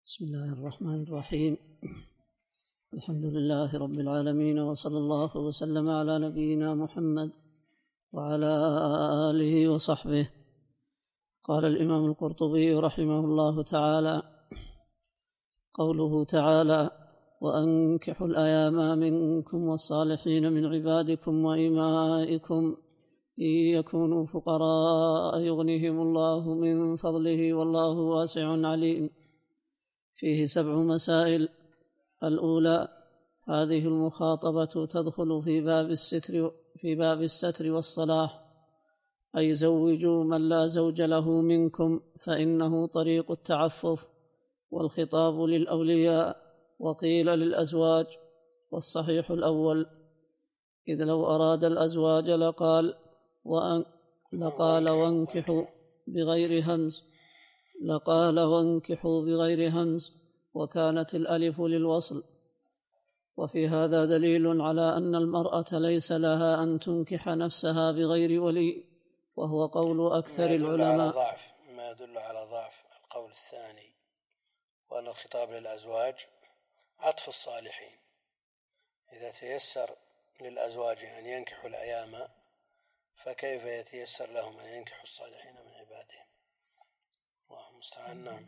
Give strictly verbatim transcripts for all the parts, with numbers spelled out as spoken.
بسم الله الرحمن الرحيم. الحمد لله رب العالمين، وصلى الله وسلم على نبينا محمد وعلى آله وصحبه. قال الإمام القرطبي رحمه الله تعالى: قوله تعالى: وأنكحوا الأيام منكم والصالحين من عبادكم وإمائكم إن يكونوا فقراء يغنيهم الله من فضله والله واسع عليم. فيه سبع مسائل. الأولى: هذه المخاطبة تدخل في باب الستر في باب الستر والصلاح، أي زوجوا من لا زوج له منكم فإنه طريق التعفف، والخطاب للأولياء وقيل للأزواج، والصحيح الأول، إذ لو أراد الأزواج لقال وأن لقال وانكحوا بغير همز لقال وانكحوا بغير همز وكانت الألف للوصل. وفي هذا دليل على أن المرأة ليس لها أن تنكح نفسها بغير ولي، وهو قول أكثر ما العلماء. على ضعف ما يدل على ضعف القول الثاني، وأن الخطاب للأزواج عطف الصالحين. إذا تيسر للأزواج أن ينكحوا الأيام فكيف يتيسر لهم أن ينكحوا الصالحين من عبادهم؟ الله المستعان.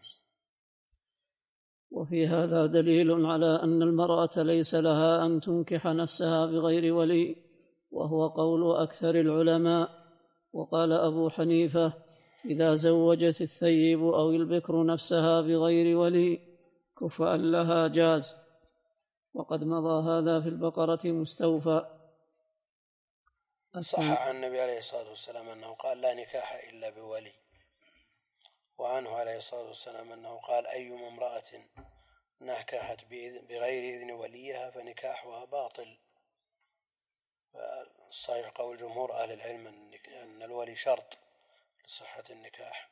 وفي هذا دليل على أن المرأة ليس لها أن تنكح نفسها بغير ولي، وهو قول أكثر العلماء. وقال أبو حنيفة: إذا زوجت الثيب أو البكر نفسها بغير ولي كفءا لها جاز، وقد مضى هذا في البقرة مستوفى. صح عن النبي عليه الصلاة والسلام أنه قال: لا نكاح إلا بولي. وعنه عليه الصلاة والسلام أنه قال: أيما امرأة نكحت بغير إذن وليها فنكاحها باطل. الصحيح قول جمهور أهل العلم أن الولي شرط لصحة النكاح،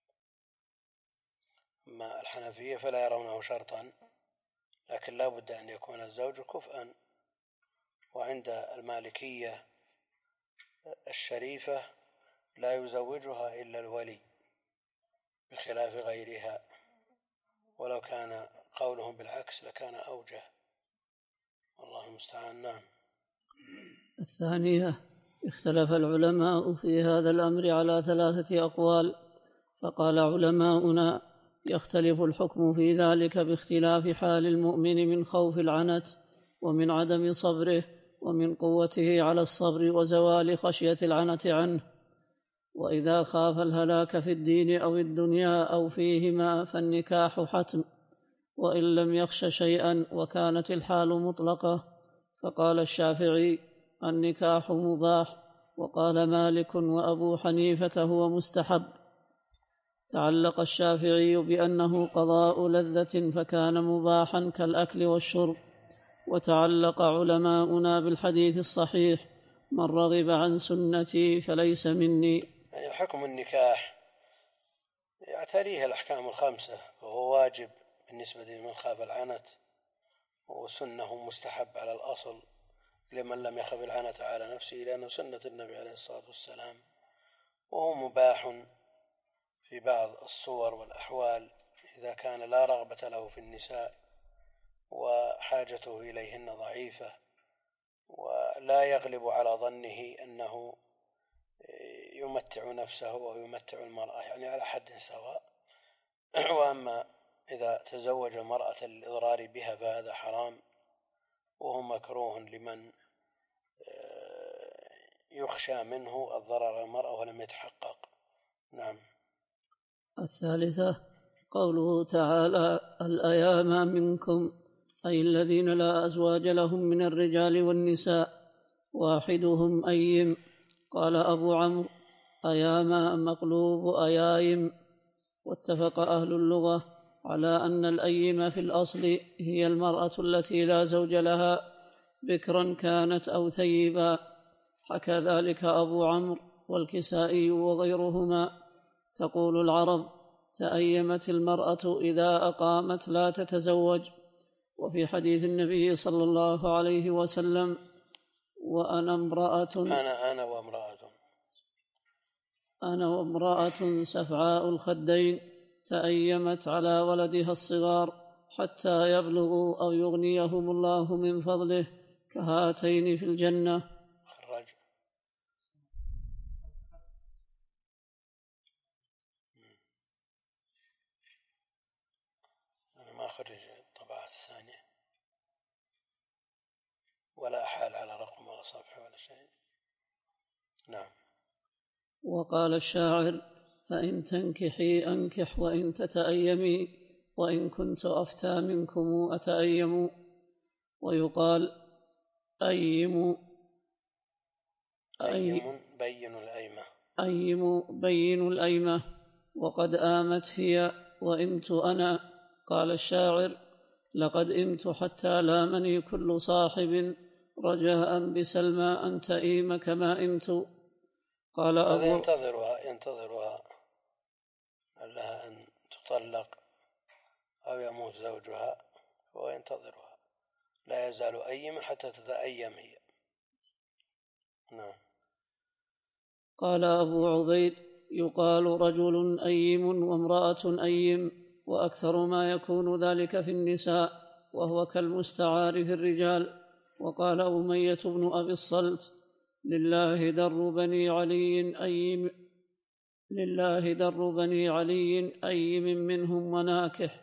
أما الحنفية فلا يرونه شرطا، لكن لا بد أن يكون الزوج كفءا. وعند المالكية الشريفة لا يزوجها إلا الولي بخلاف غيرها، ولو كان قولهم بالعكس لكان أوجه. الله المستعان. نعم. الثانية: اختلف العلماء في هذا الأمر على ثلاثة أقوال، فقال علماؤنا: يختلف الحكم في ذلك باختلاف حال المؤمن من خوف العنت ومن عدم صبره ومن قوته على الصبر وزوال خشية العنت عنه. وإذا خاف الهلاك في الدين أو الدنيا أو فيهما فالنكاح حتم، وإن لم يخش شيئا وكانت الحال مطلقة فقال الشافعي: النكاح مباح، وقال مالك وأبو حنيفة هو مستحب. تعلق الشافعي بأنه قضاء لذة فكان مباحا كالأكل والشرب، وتعلق علماؤنا بالحديث الصحيح: من رغب عن سنتي فليس مني. يعني حكم النكاح يعتريه الأحكام الخمسة، وهو واجب بالنسبة لمن خاف العنت، وسنه مستحب على الأصل لمن لم يخف العنت على نفسه، لأنه سنة النبي عليه الصلاة والسلام، وهو مباح في بعض الصور والأحوال إذا كان لا رغبة له في النساء وحاجته إليهن ضعيفة، ولا يغلب على ظنه أنه يمتع نفسه أو يمتع المرأة، يعني على حد سواء. وأما إذا تزوج المرأة للإضرار بها فهذا حرام، وهو مكروه لمن يخشى منه الضرر على المرأة ولم يتحقق. نعم. الثالثة: قوله تعالى: الأيام منكم، أي الذين لا أزواج لهم من الرجال والنساء، واحدهم أيم. قال أبو عمرو: أيام مقلوب أيايم. واتفق أهل اللغة على أن الأيم في الأصل هي المرأة التي لا زوج لها، بكرا كانت أو ثيبا. حكى ذلك أبو عمرو والكسائي وغيرهما. تقول العرب: تأيمت المرأة إذا أقامت لا تتزوج. وفي حديث النبي صلى الله عليه وسلم: وأنا امرأة أنا أنا وامرأة أنا وامرأة سفعاء الخدين تأيمت على ولدها الصغار حتى يبلغوا أو يغنيهم الله من فضله كهاتين في الجنة. خرج. أنا ما أخرج الطبعة الثانية ولا أحال على رقم ولا صفحة ولا شيء. نعم. وقال الشاعر: فإن تنكحي أنكح وإن تتأيمي وإن كنت أفتى منكم أتأيم. ويقال أيم أيم بين الأيمة أيم بين الأيمة وقد آمت هي وإمت أنا. قال الشاعر: لقد إمت حتى لامني كل صاحب رجاء بسلمى أن تئيم كما إمت. قال أبو ينتظرها ينتظرها لها أن تطلق أو يموت زوجها هو ينتظرها، لا يزال أيما حتى تتأيم هي. نعم. قال أبو عبيد: يقال رجل أيم وامرأة أيم، وأكثر ما يكون ذلك في النساء، وهو كالمستعار في الرجال. وقال أمية بن أبي الصلت: لله در بني علي أيم لله در بني علي أيم منهم وناكح.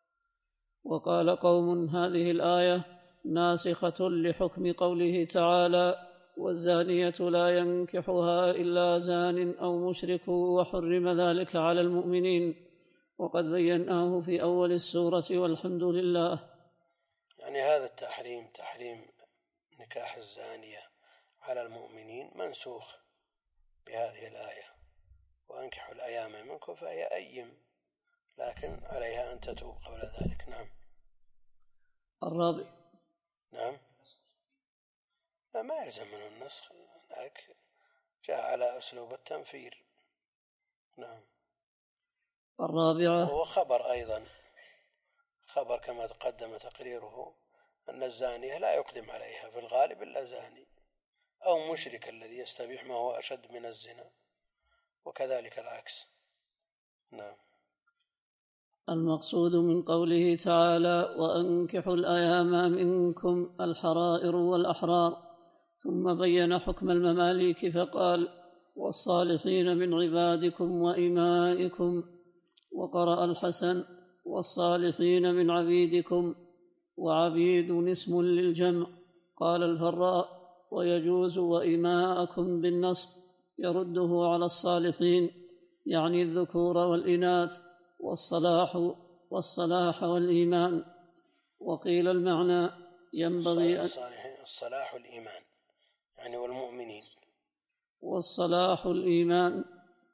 وقال قوم: هذه الآية ناسخة لحكم قوله تعالى: والزانية لا ينكحها إلا زان أو مشرك وحرم ذلك على المؤمنين. وقد بيناه في أول السورة والحمد لله. يعني هذا التحريم تحريم نكاح الزانية على المؤمنين منسوخ بهذه الآية: وأنكحوا الأيام منكم، فهي أيم، لكن عليها أن تتوب قبل ذلك. نعم. الرابع. نعم. لا، ما يلزم منه النسخ، لكن جاء على أسلوب التنفير. نعم. الرابعة. وهو خبر أيضا، خبر كما تقدم تقريره أن الزانية لا يقدم عليها في الغالب إلا زاني أو مشرك الذي يستبيح ما هو أشد من الزنا، وكذلك العكس. نعم. المقصود من قوله تعالى: وأنكحوا الأيام منكم الحرائر والأحرار، ثم بين حكم المماليك فقال: والصالحين من عبادكم وإمائكم. وقرأ الحسن: والصالحين من عبيدكم، وعبيد اسم للجمع. قال الفراء: ويجوز وإماءكم بالنصب، يرده على الصالحين، يعني الذكور والإناث، والصلاح والصلاح والإيمان. وقيل المعنى ينبغي الصلاح الإيمان يعني والمؤمنين، والصلاح الإيمان.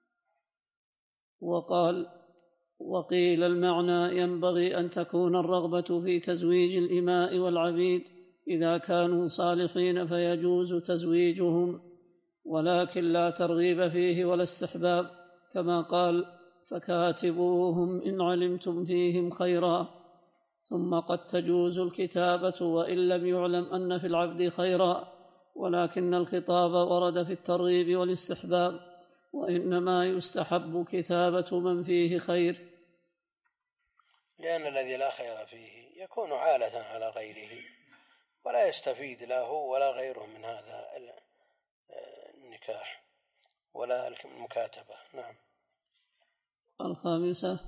وقال وقيل المعنى ينبغي أن تكون الرغبة في تزويج الإماء والعبيد إذا كانوا صالحين فيجوز تزويجهم، ولكن لا ترغيب فيه ولا استحباب، كما قال: فكاتبوهم إن علمتم فيهم خيرا. ثم قد تجوز الكتابة وإن لم يعلم أن في العبد خيرا، ولكن الخطاب ورد في الترغيب والاستحباب، وإنما يستحب كتابة من فيه خير، لأن الذي لا خير فيه يكون عالة على غيره، ولا يستفيد لا هو ولا غيره من هذا النكاح ولا المكاتبة. نعم. الخامسة: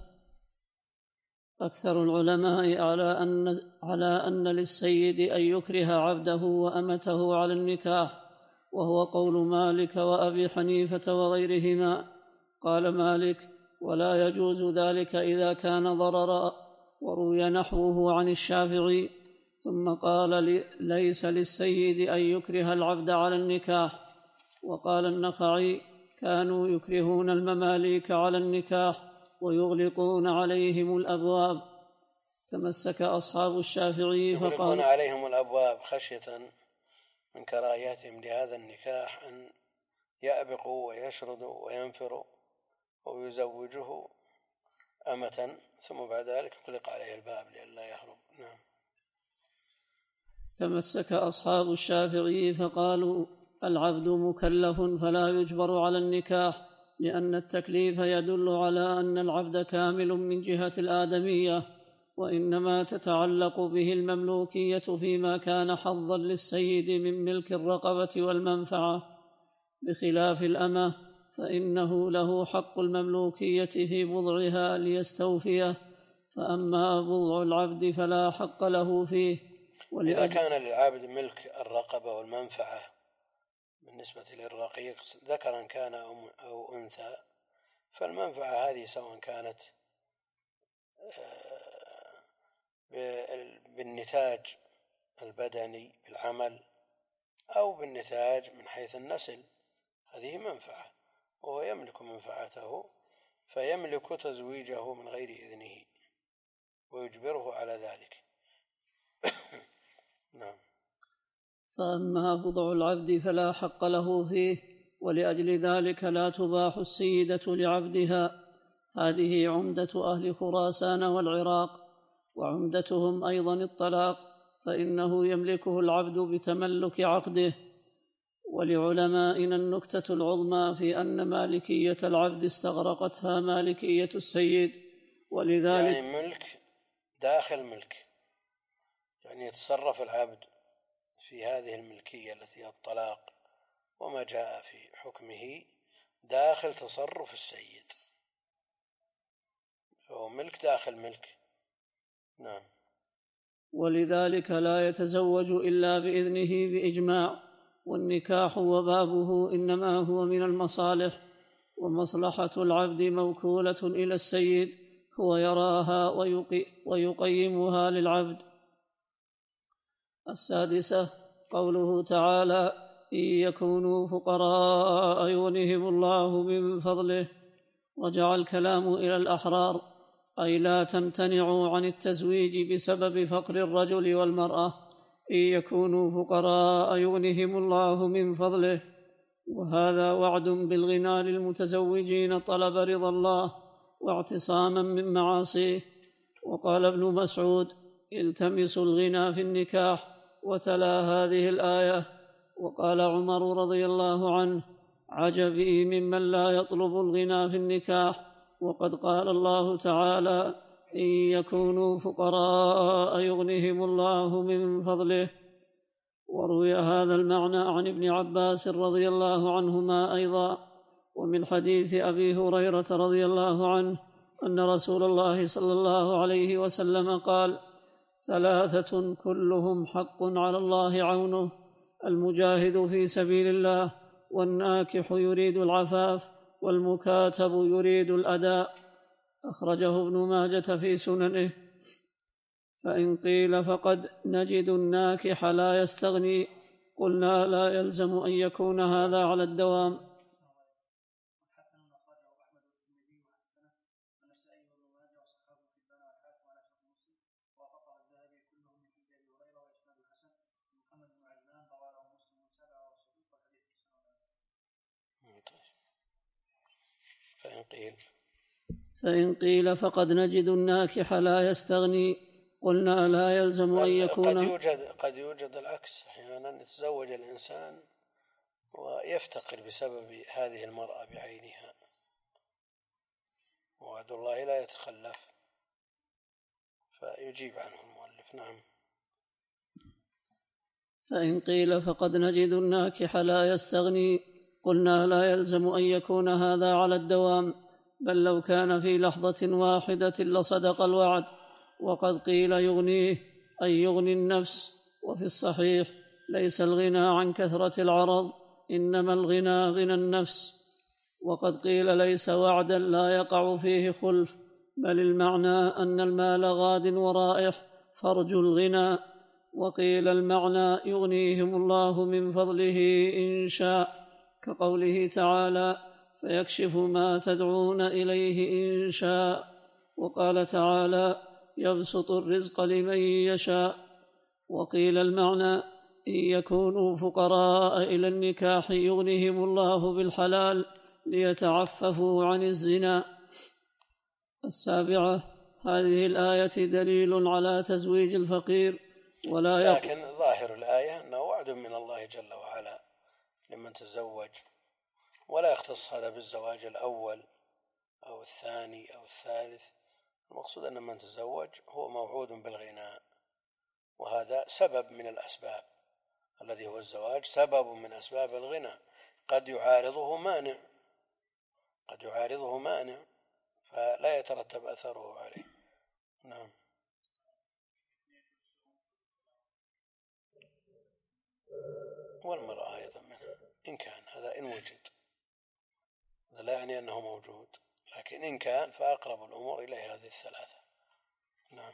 أكثر العلماء على أن على أن للسيد أن يكره عبده وأمته على النكاح، وهو قول مالك وأبي حنيفة وغيرهما. قال مالك: ولا يجوز ذلك إذا كان ضررا، وروي نحوه عن الشافعي. ثم قال: ليس للسيد أن يكره العبد على النكاح. وقال النخعي: كانوا يكرهون المماليك على النكاح ويغلقون عليهم الأبواب. تمسك أصحاب الشافعي فقال: يغلقون عليهم الأبواب خشية من كراهيتهم لهذا النكاح أن يأبقوا ويشردوا وينفروا ويزوجه أمة، ثم بعد ذلك يغلق عليه الباب لئلا يهرب. نعم. تمسك أصحاب الشافعي فقالوا: العبد مكلف فلا يجبر على النكاح، لأن التكليف يدل على أن العبد كامل من جهة الآدمية، وإنما تتعلق به المملوكية فيما كان حظا للسيد من ملك الرقبة والمنفعة، بخلاف الأمة فإنه له حق المملوكية في بضعها ليستوفيه، فأما بضع العبد فلا حق له فيه. إذا كان للعبد ملك الرقبة والمنفعة بالنسبة للرقيق ذكرا كان أو أنثى، فالمنفعة هذه سواء كانت بالنتاج البدني بالعمل أو بالنتاج من حيث النسل، هذه منفعة وهو يملك منفعته، فيملك تزويجه من غير إذنه ويجبره على ذلك. نعم. فأما بضع العبد فلا حق له فيه، ولأجل ذلك لا تباح السيدة لعبدها. هذه عمدة أهل خراسان والعراق، وعمدتهم أيضا الطلاق، فإنه يملكه العبد بتملك عقده. ولعلمائنا النكتة العظمى في أن مالكية العبد استغرقتها مالكية السيد، ولذلك يعني ملك داخل ملك، يعني يتصرف العبد في هذه الملكية التي هي الطلاق وما جاء في حكمه داخل تصرف السيد، فهو ملك داخل ملك. نعم. ولذلك لا يتزوج إلا بإذنه بإجماع، والنكاح وبابه إنما هو من المصالح، ومصلحة العبد موكولة إلى السيد، هو يراها ويقي ويقيمها للعبد. السادسة قوله تعالى: إن يكونوا فقراء يغنهم الله من فضله، رجع الكلام إلى الأحرار، أي لا تمتنعوا عن التزويج بسبب فقر الرجل والمرأة، إن يكونوا فقراء يغنهم الله من فضله. وهذا وعد بالغنى للمتزوجين طلب رضا الله واعتصاما من معاصيه. وقال ابن مسعود: التمسوا الغنى في النكاح، وتلا هذه الآية. وقال عمر رضي الله عنه: عجبي ممن لا يطلب الغنى في النكاح، وقد قال الله تعالى: إن يكونوا فقراء يغنهم الله من فضله. وروي هذا المعنى عن ابن عباس رضي الله عنهما أيضا. ومن حديث أبي هريرة رضي الله عنه أن رسول الله صلى الله عليه وسلم قال: ثلاثة كلهم حق على الله عونه: المجاهد في سبيل الله، والناكح يريد العفاف، والمكاتب يريد الأداء. أخرجه ابن ماجة في سننه. فإن قيل فقد نجد الناكح لا يستغني، قلنا لا يلزم أن يكون هذا على الدوام. فإن قيل فإن قيل فقد نجد الناكح لا يستغني، قلنا لا يلزم أن يكون. قد يوجد قد يوجد العكس، أحيانا يتزوج الإنسان ويفتقر بسبب هذه المرأة بعينها، وعد الله لا يتخلف، فيجيب عنه المؤلف. نعم. فإن قيل فقد نجد الناكح لا يستغني، قلنا لا يلزم أن يكون هذا على الدوام، بل لو كان في لحظة واحدة لصدق الوعد. وقد قيل يغنيه أي يغني النفس، وفي الصحيح ليس الغنى عن كثرة العرض، إنما الغنى غنى النفس. وقد قيل ليس وعدا لا يقع فيه خلف، بل المعنى أن المال غاد ورائح فرج الغنى. وقيل المعنى يغنيهم الله من فضله إن شاء، كقوله تعالى: فيكشف ما تدعون إليه إن شاء. وقال تعالى: يبسط الرزق لمن يشاء. وقيل المعنى: إن يكونوا فقراء إلى النكاح يغنيهم الله بالحلال ليتعففوا عن الزنا. السابعة هذه الآية دليل على تزويج الفقير، ولا لكن ظاهر الآية أنه وعد من الله جل وعلا لمن تزوج، ولا يختص هذا بالزواج الأول أو الثاني أو الثالث. المقصود أن من تزوج هو موعود بالغناء، وهذا سبب من الأسباب، الذي هو الزواج سبب من أسباب الغنى، قد يعارضه مانع قد يعارضه مانع فلا يترتب أثره عليه. نعم. والمرأة أيضا منها إن كان هذا، إن وجد، هذا لا يعني أنه موجود، لكن إن كان فأقرب الأمور إليه هذه الثلاثة. نعم.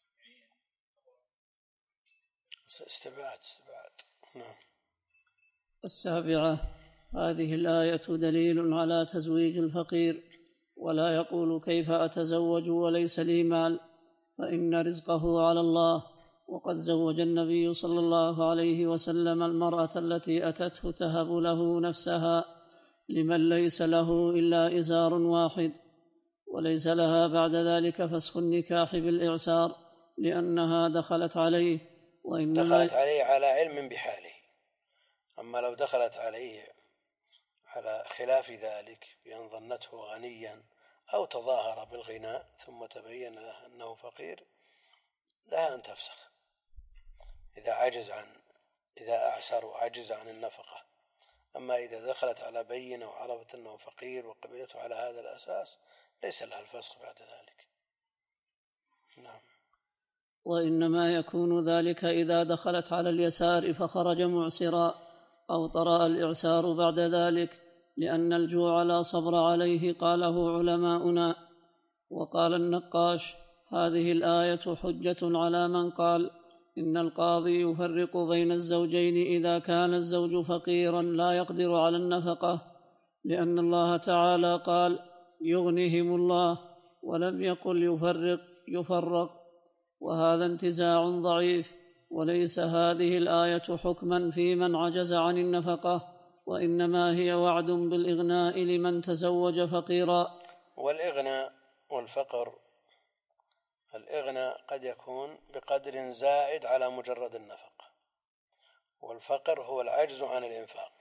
استبعاد استبعاد نعم. السابعة: هذه الآية دليل على تزويج الفقير، ولا يقول كيف أتزوج وليس لي مال، فإن رزقه على الله. وقد زوج النبي صلى الله عليه وسلم المرأة التي أتته تهب له نفسها لمن ليس له إلا إزار واحد، وليس لها بعد ذلك فسخ النكاح بالإعسار، لأنها دخلت عليه. وإنما دخلت عليه على علم بحاله. أما لو دخلت عليه على خلاف ذلك بأن ظنته غنيا أو تظاهر بالغناء ثم تبين له أنه فقير، لها أن تفسخ إذا عجز عن إذا أعسر وعجز عن النفقة. أما إذا دخلت على بينة وعرفت أنه فقير وقبلته على هذا الأساس ليس لها الفسخ بعد ذلك. نعم. وإنما يكون ذلك إذا دخلت على اليسار فخرج معسرا، أو طرأ الإعسار بعد ذلك، لأن الجوع لا صبر عليه، قاله علماؤنا. وقال النقاش: هذه الآية حجة على من قال إن القاضي يفرق بين الزوجين إذا كان الزوج فقيرا لا يقدر على النفقة، لأن الله تعالى قال يغنيهم الله، ولم يقل يفرق يفرق، وهذا انتزاع ضعيف. وليس هذه الآية حكما في من عجز عن النفقة، وإنما هي وعد بالإغناء لمن تزوج فقيرا. والإغناء والفقر، الإغناء قد يكون بقدر زائد على مجرد النفقة، والفقر هو العجز عن الإنفاق،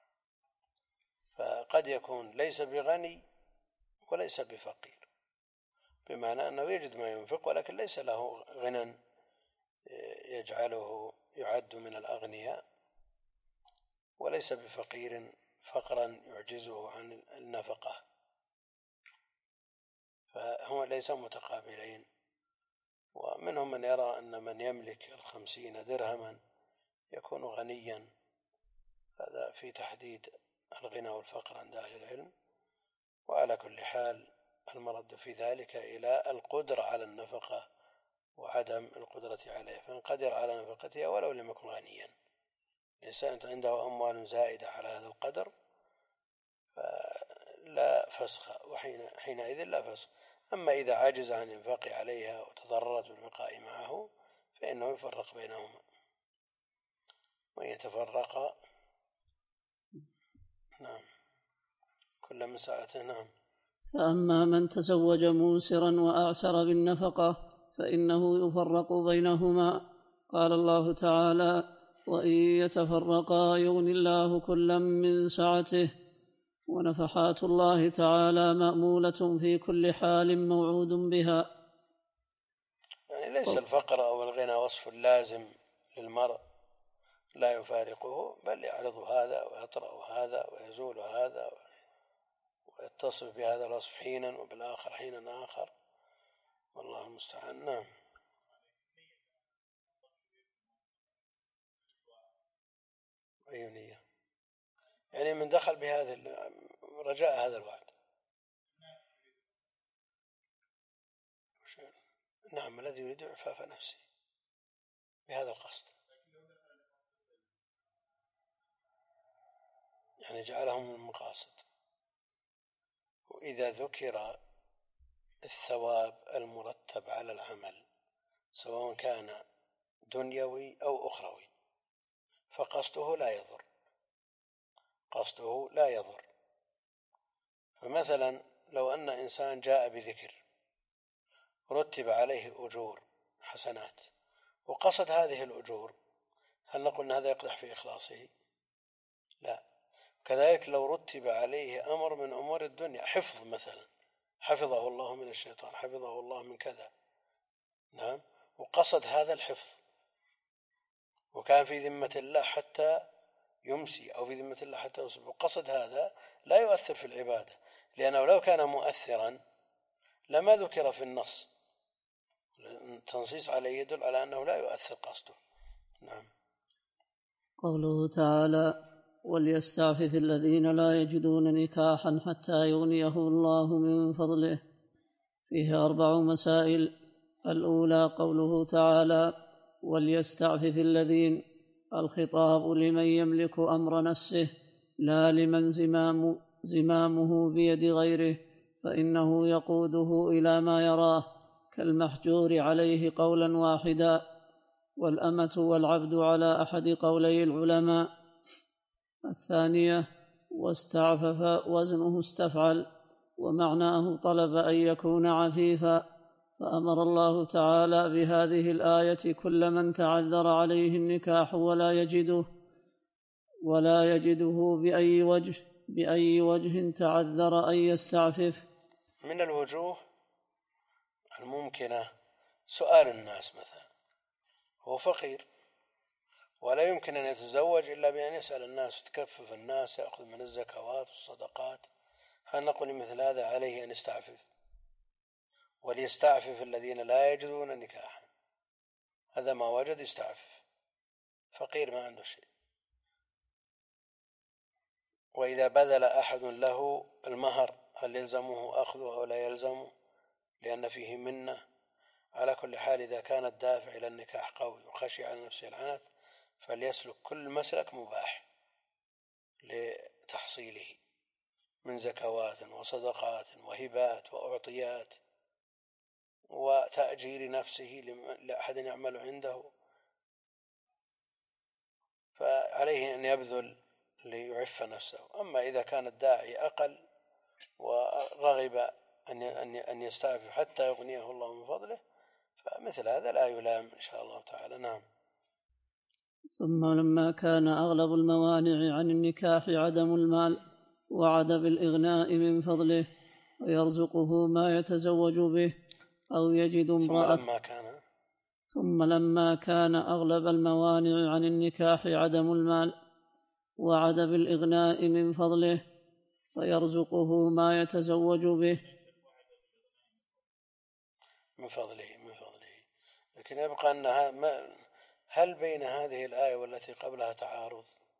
فقد يكون ليس بغني وليس بفقير، بمعنى أنه يجد ما ينفق ولكن ليس له غنى يجعله يعد من الأغنياء، وليس بفقير فقرا يعجزه عن النفقة، فهو ليس متقابلين. ومنهم من يرى أن من يملك الخمسين درهما يكون غنيا، هذا في تحديد الغنى والفقر عند أهل العلم. وعلى كل حال المرد في ذلك إلى القدرة على النفقة وعدم القدرة عليه، فإن قدر على نفقتها ولو لم يكن غنيا، الإنسان عنده أموال زائدة على هذا القدر فلا فسخ، وحينئذ لا فسخ. أما إذا عجز عن الإنفاق عليها وتضررت بالبقاء معه فإنه يفرق بينهما، وإن يتفرقا نعم كل من ساعته. نعم. فأما من تزوج موسرا وأعسر بالنفقة فإنه يفرق بينهما. قال الله تعالى: وإن يتفرقا يغني الله كلا من سعته. ونفحات الله تعالى مأمولة في كل حال موعود بها. يعني ليس الفقر أو الغنى وصف لازم للمرء لا يفارقه، بل يعرض هذا ويطرأ هذا ويزول هذا ويتصف بهذا الوصف حينا وبالآخر حينا آخر، والله المستعان. نعم. أي نية؟ يعني من دخل بهذا رجاء هذا الوعد. نعم، الذي يريد عفاف نفسه بهذا القصد، يعني جعلهم من المقاصد. وإذا ذكر الثواب المرتب على العمل سواء كان دنيوي أو أخروي فقصده لا يضر قصده لا يضر فمثلا لو أن إنسان جاء بذكر رتب عليه أجور حسنات وقصد هذه الأجور، هل نقول أن هذا يقدح في إخلاصه؟ لا. كذلك لو رتب عليه أمر من أمور الدنيا، حفظ مثلا، حفظه الله من الشيطان، حفظه الله من كذا، نعم، وقصد هذا الحفظ وكان في ذمة الله حتى يمسي أو في ذمة الله حتى يصبح، وقصد هذا لا يؤثر في العبادة، لأنه لو كان مؤثرا لما ذكر في النص، التنصيص عليه يدل على أنه لا يؤثر قصده. نعم. قوله تعالى: وليستعفف الذين لا يجدون نكاحا حتى يغنيه الله من فضله، فيه أربع مسائل. الأولى قوله تعالى: وليستعفف الذين، الخطاب لمن يملك أمر نفسه لا لمن زمام زمامه بيد غيره، فإنه يقوده إلى ما يراه كالمحجور عليه قولا واحدا، والأمة والعبد على أحد قولي العلماء. الثانية واستعفف وزنه استفعل، ومعناه طلب أن يكون عفيفا، فأمر الله تعالى بهذه الآية كل من تعذر عليه النكاح ولا يجده ولا يجده بأي وجه بأي وجه تعذر أن يستعفف. من الوجوه الممكنة سؤال الناس، مثلا هو فقير ولا يمكن أن يتزوج إلا بأن يسأل الناس، تكفف الناس، يأخذ من الزكوات والصدقات، هل نقول مثل هذا عليه أن يستعفف؟ وليستعفف الذين لا يجدون نكاحا، هذا ما وجد يستعفف، فقير ما عنده شيء. وإذا بذل أحد له المهر هل يلزمه أخذه أو لا يلزمه؟ لأن فيه منة. على كل حال إذا كان الدافع إلى النكاح قوي وخشي على نفسه العنت فليسلك كل مسلك مباح لتحصيله من زكوات وصدقات وهبات وأعطيات وتأجير نفسه لأحد يعمل عنده، فعليه أن يبذل ليعف نفسه. أما إذا كان الداعي أقل ورغب أن يستعفف حتى يغنيه الله من فضله فمثل هذا لا يلام إن شاء الله تعالى. نعم. ثم لما كان أغلب الموانع عن النكاح عدم المال وعدم الإغناء من فضله ويرزقه ما يتزوج به أو يجد امرأة، ثم لما كان ثم لما كان أغلب الموانع عن النكاح عدم المال وعدم الإغناء من فضله ويرزقه ما يتزوج به من فضله من فضله لكن يبقى أنها ما هل بين هذه الآية والتي قبلها تعارض؟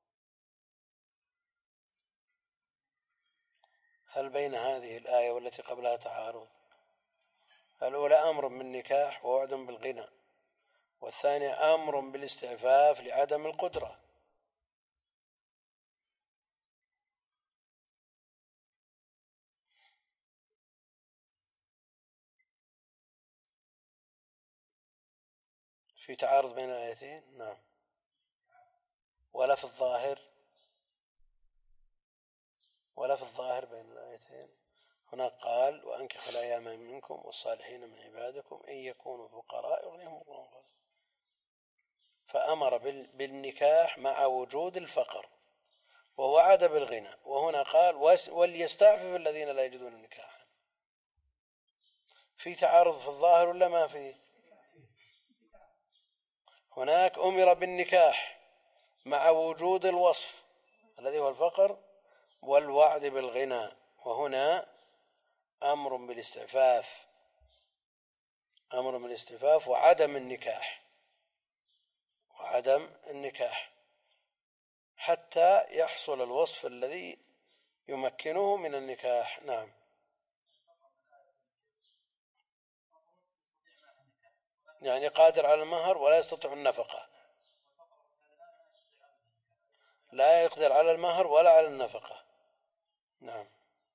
هل بين هذه الآية والتي قبلها تعارض؟ الأولى أمر بالنكاح ووعد بالغنى، والثانية أمر بالاستعفاف لعدم القدرة. في تعارض بين الآيتين؟ نعم. ولا في الظاهر ولا في الظاهر بين الآيتين. هنا قال وأنكحوا الأيام منكم والصالحين من عبادكم إن يكونوا فقراء يغنيهم الله من فضله، فأمر بالنكاح مع وجود الفقر ووعد بالغنى، وهنا قال وليستعفف الذين لا يجدون نكاحا. في تعارض في الظاهر ولا ما فيه؟ هناك أمر بالنكاح مع وجود الوصف الذي هو الفقر والوعد بالغنى، وهنا أمر بالاستعفاف أمر بالاستعفاف وعدم النكاح وعدم النكاح حتى يحصل الوصف الذي يمكنه من النكاح. نعم. يعني قادر على المهر ولا يستطيع النفقة، لا يقدر على المهر ولا على النفقة. نعم.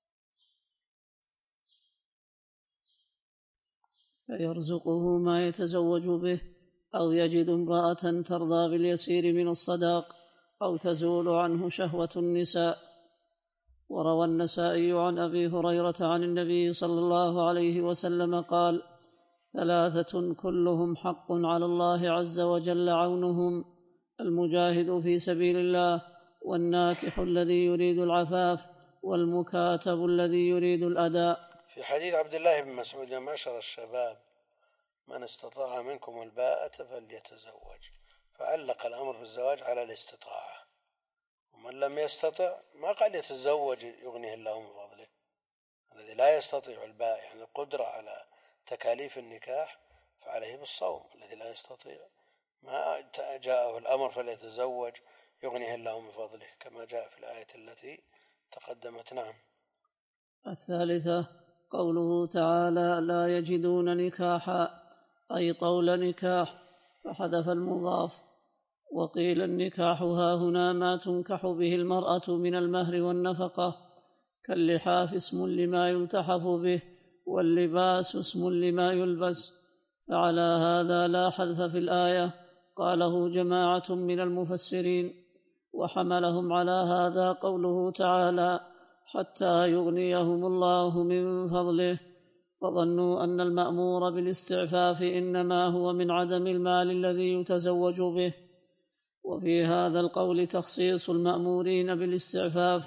فيرزقه ما يتزوج به أو يجد امرأة ترضى باليسير من الصداق أو تزول عنه شهوة النساء. وروى النسائي عن أبي هريرة عن النبي صلى الله عليه وسلم قال: ثلاثة كلهم حق على الله عز وجل عونهم: المجاهد في سبيل الله، والناكح الذي يريد العفاف والمكاتب الذي يريد الأداء. في حديث عبد الله بن مسعود: يا معشر الشباب من استطاع منكم الباءة فليتزوج، فعلق الأمر بالزواج على الاستطاعة، ومن لم يستطع ما قال يتزوج يغنيه الله من فضله. الذي لا يستطيع الباء يعني القدرة على تكاليف النكاح فعليه بالصوم. الذي لا يستطيع ما جاءه الأمر فليتزوج يغنيه الله من فضله كما جاء في الآية التي تقدمت. نعم. الثالثة قوله تعالى: لا يجدون نكاحا، أي طول نكاح، فحذف المضاف. وقيل النكاح هاهنا ما تنكح به المرأة من المهر والنفقة، كاللحاف اسم لما يلتحف به، واللباس اسم لما يلبس، فعلى هذا لا حذف في الآية، قاله جماعة من المفسرين، وحملهم على هذا قوله تعالى: حتى يغنيهم الله من فضله، فظنوا أن المأمور بالاستعفاف إنما هو من عدم المال الذي يتزوج به. وفي هذا القول تخصيص المأمورين بالاستعفاف،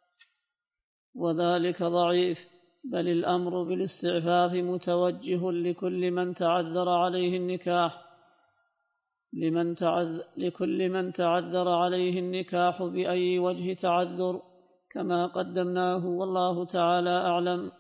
وذلك ضعيف، بل الأمر بالاستعفاف متوجه لكل من تعذر عليه النكاح لمن تعذ... لكل من تعذر عليه النكاح بأي وجه تعذر، كما قدمناه والله تعالى أعلم.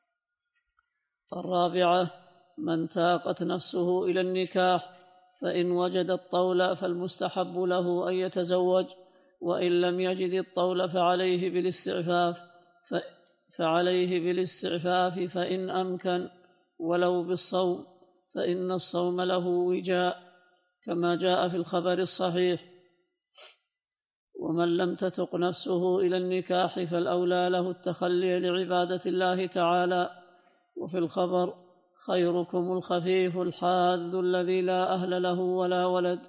الرابعة من تاقت نفسه إلى النكاح، فإن وجد الطول فالمستحب له أن يتزوج، وإن لم يجد الطول فعليه بالاستعفاف ف... فعليه بالاستعفاف فإن أمكن، ولو بالصوم، فإن الصوم له وجاء كما جاء في الخبر الصحيح. ومن لم تتق نفسه إلى النكاح فالأولى له التخلي لعبادة الله تعالى. وفي الخبر: خيركم الخفيف الحاذ الذي لا أهل له ولا ولد.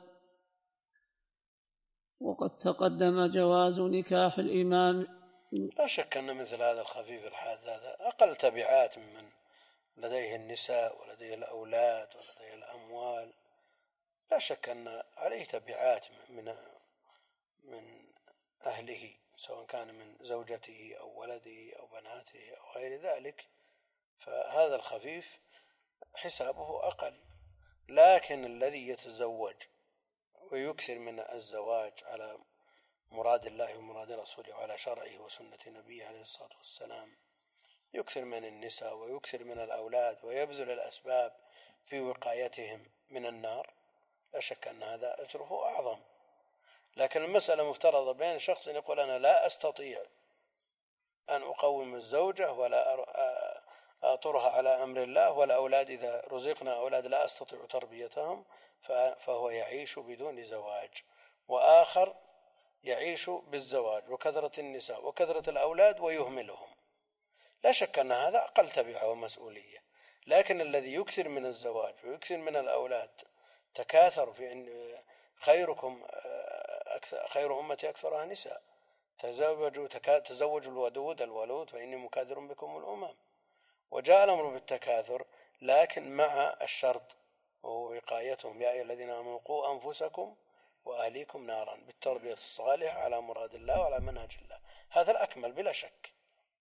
وقد تقدم جواز نكاح الإمام. لا شك أن مثل هذا الخفيف الحاذ هذا أقل تبعات ممن لديه النساء ولديه الأولاد ولديه الأموال. لا شك أن عليه تبعات من من أهله، سواء كان من زوجته أو ولده أو بناته أو غير ذلك، فهذا الخفيف حسابه أقل. لكن الذي يتزوج ويكثر من الزواج على مراد الله ومراد رسوله وعلى شرعه وسنة نبيه عليه الصلاة والسلام، يكثر من النساء ويكثر من الأولاد ويبذل الأسباب في وقايتهم من النار، لا شك أن هذا أجره أعظم. لكن المسألة مفترضة بين شخص يقول أنا لا أستطيع أن أقوم الزوجة ولا أطرها على أمر الله، والأولاد إذا رزقنا أولاد لا أستطيع تربيتهم، فهو يعيش بدون زواج، وآخر يعيش بالزواج وكثرة النساء وكثرة الأولاد ويهملهم. لا شك أن هذا أقل تبعة ومسؤولية. لكن الذي يكثر من الزواج ويكثر من الأولاد، تكاثر في أن خيركم أكثر خير أمتي أكثرها نساء، تزوجوا تزوجوا الودود الولود فإني مكاثر بكم الأمم. وجاء الأمر بالتكاثر لكن مع الشرط وهو وقايتهم: يا أيها الذين آمنوا قوا أنفسكم وأهليكم نارا، بالتربية الصالحة على مراد الله وعلى منهج الله. هذا الأكمل بلا شك.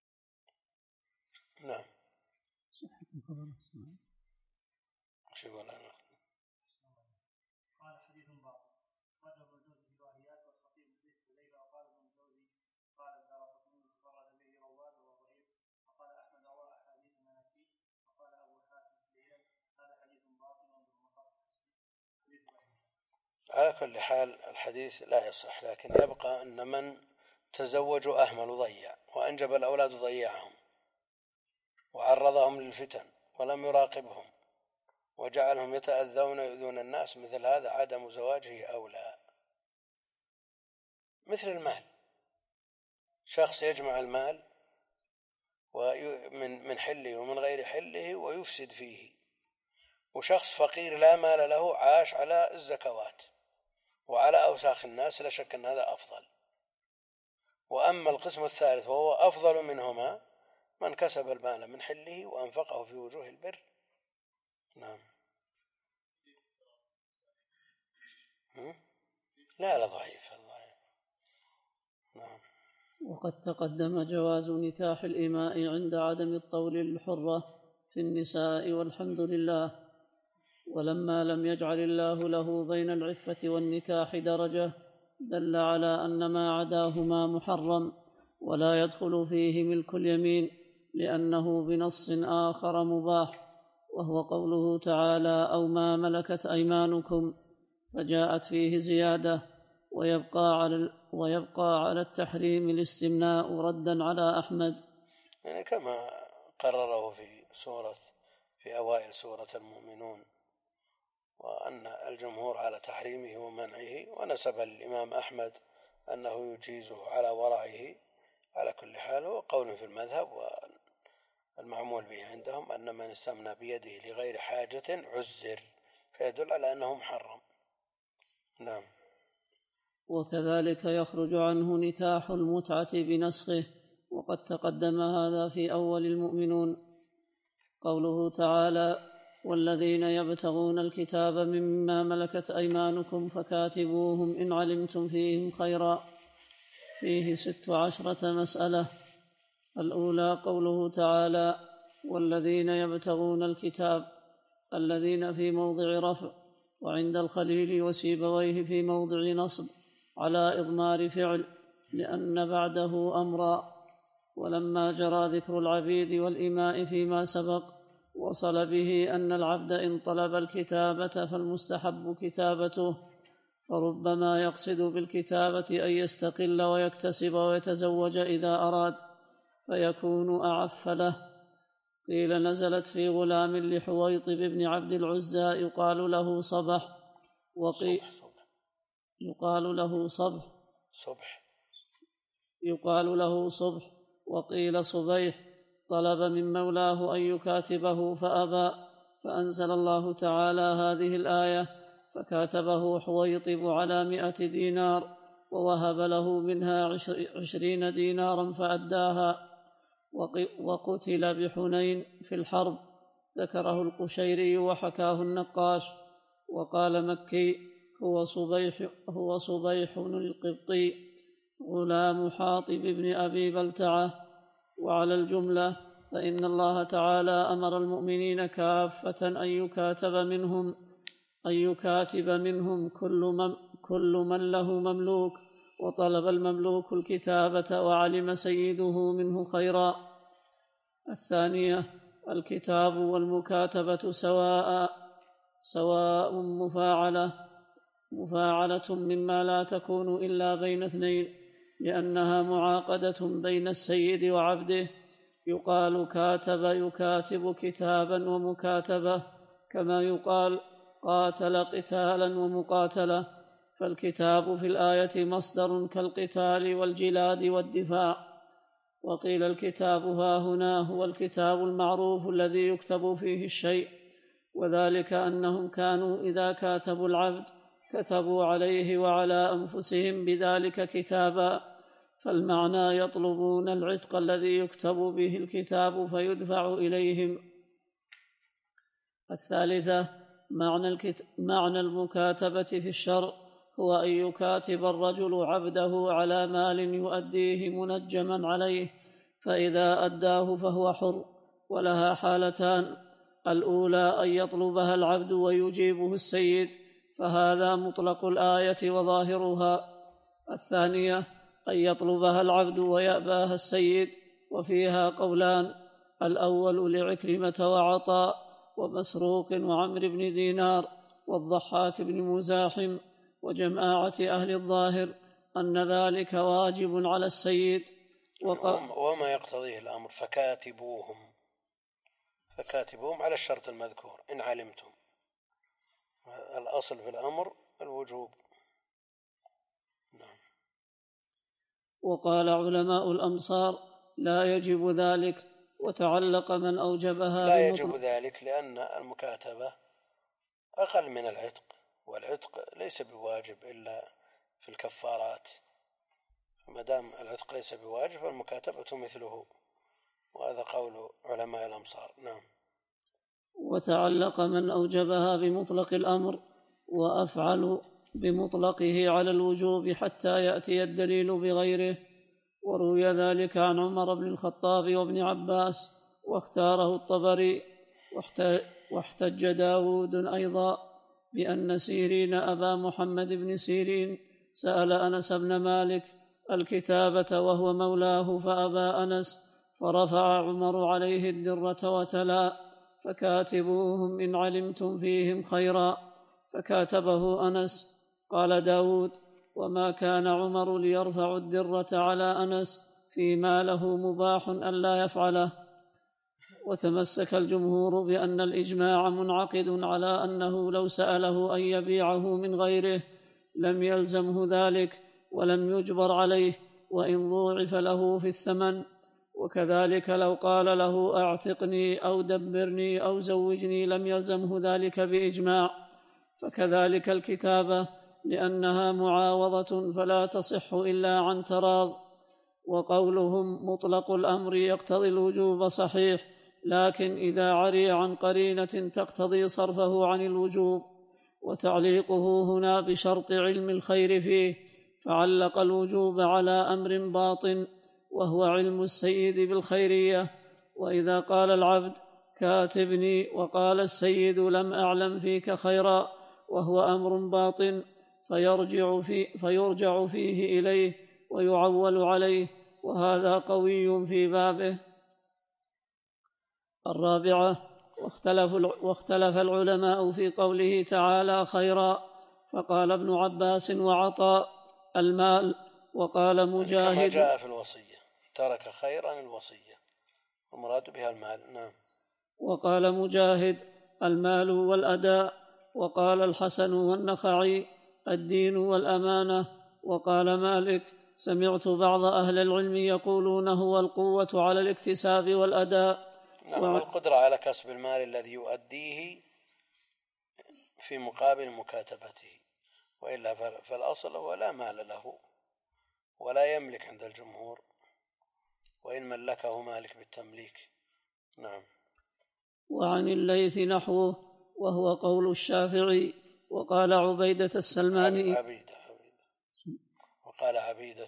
نعم. شو يقول أنا؟ قال حديث باطل رجل الرجوع في الواهيات والخطيب مثل ليلى وقال ابن الجوزي قال الدارقطني فرد به رواد وضعيف، وقال أحمد روى أحاديث المناكير، وقال أبو حاتم ليل هذا حديث باطل بالمقاصد. على كل حال الحديث لا يصح، لكن يبقى أن من تزوجوا أهمل ضيع، وأنجب الأولاد ضيعهم وعرضهم للفتن ولم يراقبهم وجعلهم يتأذون ويؤذون الناس، مثل هذا عدم زواجه أولى. مثل المال، شخص يجمع المال من من حله ومن غير حله ويفسد فيه، وشخص فقير لا مال له عاش على الزكوات وعلى أوساخ الناس، لا شك أن هذا أفضل. وأما القسم الثالث وهو أفضل منهما من كسب المال من حله وأنفقه في وجوه البر. نعم. لا لا ضعيف. وقد تقدم جواز نكاح الإماء عند عدم الطول للحرة في النساء والحمد لله. ولما لم يجعل الله له بين العفة والنكاح درجة دل على أن ما عداهما محرم ولا يدخل فيه ملك اليمين، لأنه بنص آخر مباح، وهو قوله تعالى أو ما ملكت أيمانكم، فجاءت فيه زيادة. ويبقى على ويبقى على التحريم الاستمناء ردا على أحمد، يعني كما قرره في سورة في أوائل سورة المؤمنون، وأن الجمهور على تحريمه ومنعه، ونسب الإمام أحمد أنه يجيزه على ورعه. على كل حال هو قول في المذهب، والمعمول به عندهم أن من استمنى بيده لغير حاجة عزر، فيدل على أنه محرم. نعم. وكذلك يخرج عنه نكاح المتعة بنسخه، وقد تقدم هذا في أول المؤمنون. قوله تعالى والذين يبتغون الكتاب مما ملكت أيمانكم فكاتبوهم إن علمتم فيهم خيرا، فيه ست عشرة مسألة. الأولى قوله تعالى والذين يبتغون الكتاب، الذين في موضع رفع، وعند الخليل وسيبويه في موضع نصب على إضمار فعل، لأن بعده أمرا. ولما جرى ذكر العبيد والإماء فيما سبق وصل به أن العبد إن طلب الكتابة فالمستحب كتابته، فربما يقصد بالكتابة أن يستقل ويكتسب ويتزوج إذا أراد، فيكون أعف له. قيل نزلت في غلام لحويطب بن عبد العزى يقال له صبح، وقيل يقال له صبح صبح يقال له صبح وقيل صبيح، طلب من مولاه أن يكاتبه فأبى، فأنزل الله تعالى هذه الآية فكاتبه حويطب على مئة دينار، ووهب له منها عشرين دينارا فأداها. وقتل بحنين في الحرب، ذكره القشيري وحكاه النقاش. وقال مكي هو صبيح, هو صبيح القبطي غلام حاطب بن أبي بلتعة. وعلى الجملة فإن الله تعالى أمر المؤمنين كافة أن يكاتب منهم أن يكاتب منهم كل من, كل من له مملوك، وطلب المملوك الكتابة وعلم سيده منه خيرا. الثانية الكتاب والمكاتبة سواء سواء مفاعلة مفاعلة مما لا تكون إلا بين اثنين، لأنها معاقدة بين السيد وعبده. يقال كاتب يكاتب كتابا ومكاتبة، كما يقال قاتل قتالا ومقاتلة. فالكتاب في الآية مصدر كالقتال والجلاد والدفاع. وقيل الكتاب ها هنا هو الكتاب المعروف الذي يكتب فيه الشيء، وذلك أنهم كانوا إذا كاتبوا العبد كتبوا عليه وعلى أنفسهم بذلك كتابا، فالمعنى يطلبون العتق الذي يكتب به الكتاب فيدفع إليهم. الثالثة معنى, الكت... معنى المكاتبة في الشرع هو أن يكاتب الرجل عبده على مال يؤديه منجما عليه، فإذا أداه فهو حر. ولها حالتان: الأولى أن يطلبها العبد ويجيبه السيد، فهذا مطلق الآية وظاهرها. الثانية أن يطلبها العبد ويأباها السيد، وفيها قولان: الأول لعكرمة وعطاء ومسروق وعمر بن دينار والضحاك بن مزاحم وجماعة أهل الظاهر أن ذلك واجب على السيد. وق... وما يقتضيه الأمر فكاتبوهم فكاتبوهم على الشرط المذكور إن علمتم. الأصل في الأمر الوجوب. نعم. وقال علماء الأمصار لا يجب ذلك، وتعلق من أوجبها لا يجب ذلك لأن المكاتبة أقل من العتق، والعتق ليس بواجب إلا في الكفارات، ما دام العتق ليس بواجب فالمكاتبة مثله، وهذا قول علماء الأمصار. نعم. وتعلق من أوجبها بمطلق الأمر، وأفعل بمطلقه على الوجوب حتى يأتي الدليل بغيره. وروي ذلك عن عمر بن الخطاب وابن عباس، واختاره الطبري. واحتج داود أيضا بأن سيرين أبا محمد بن سيرين سأل أنس بن مالك الكتابة وهو مولاه فأبى أنس، فرفع عمر عليه الدرة وتلا: فكاتبوهم إن علمتم فيهم خيرا، فكاتبه أنس. قال داود: وما كان عمر ليرفع الدرة على أنس فيما له مباح ألا يفعله. وتمسك الجمهور بأن الإجماع منعقد على أنه لو سأله أن يبيعه من غيره لم يلزمه ذلك ولم يجبر عليه وإن ضوعف له في الثمن. وكذلك لو قال له أعتقني أو دبرني أو زوجني لم يلزمه ذلك بإجماع. فكذلك الكتابة لأنها معاوضة فلا تصح إلا عن تراض. وقولهم مطلق الأمر يقتضي الوجوب صحيح، لكن إذا عري عن قرينة تقتضي صرفه عن الوجوب. وتعليقه هنا بشرط علم الخير فيه، فعلق الوجوب على أمر باطن وهو علم السيد بالخيرية. وإذا قال العبد كاتبني وقال السيد لم أعلم فيك خيرا وهو أمر باطن فيرجع, في فيرجع فيه إليه ويعول عليه، وهذا قوي في بابه. الرابعة: واختلف, واختلف العلماء في قوله تعالى خيرا، فقال ابن عباس وعطاء المال، وقال مجاهد كما جاء في الوصية ترك خيرا الوصية ومراد بها المال. نعم. وقال مجاهد المال والأداء، وقال الحسن والنخعي الدين والأمانة، وقال مالك سمعت بعض أهل العلم يقولون هو القوة على الاكتساب والأداء. نعم. والقدرة على كسب المال الذي يؤديه في مقابل مكاتبته، وإلا فالأصل هو لا مال له ولا يملك عند الجمهور، وإن ملكه مالك بالتمليك. نعم. وعن الليث نحوه وهو قول الشافعي. وقال عبيدة السلماني عبيدة عبيدة وقال عبيدة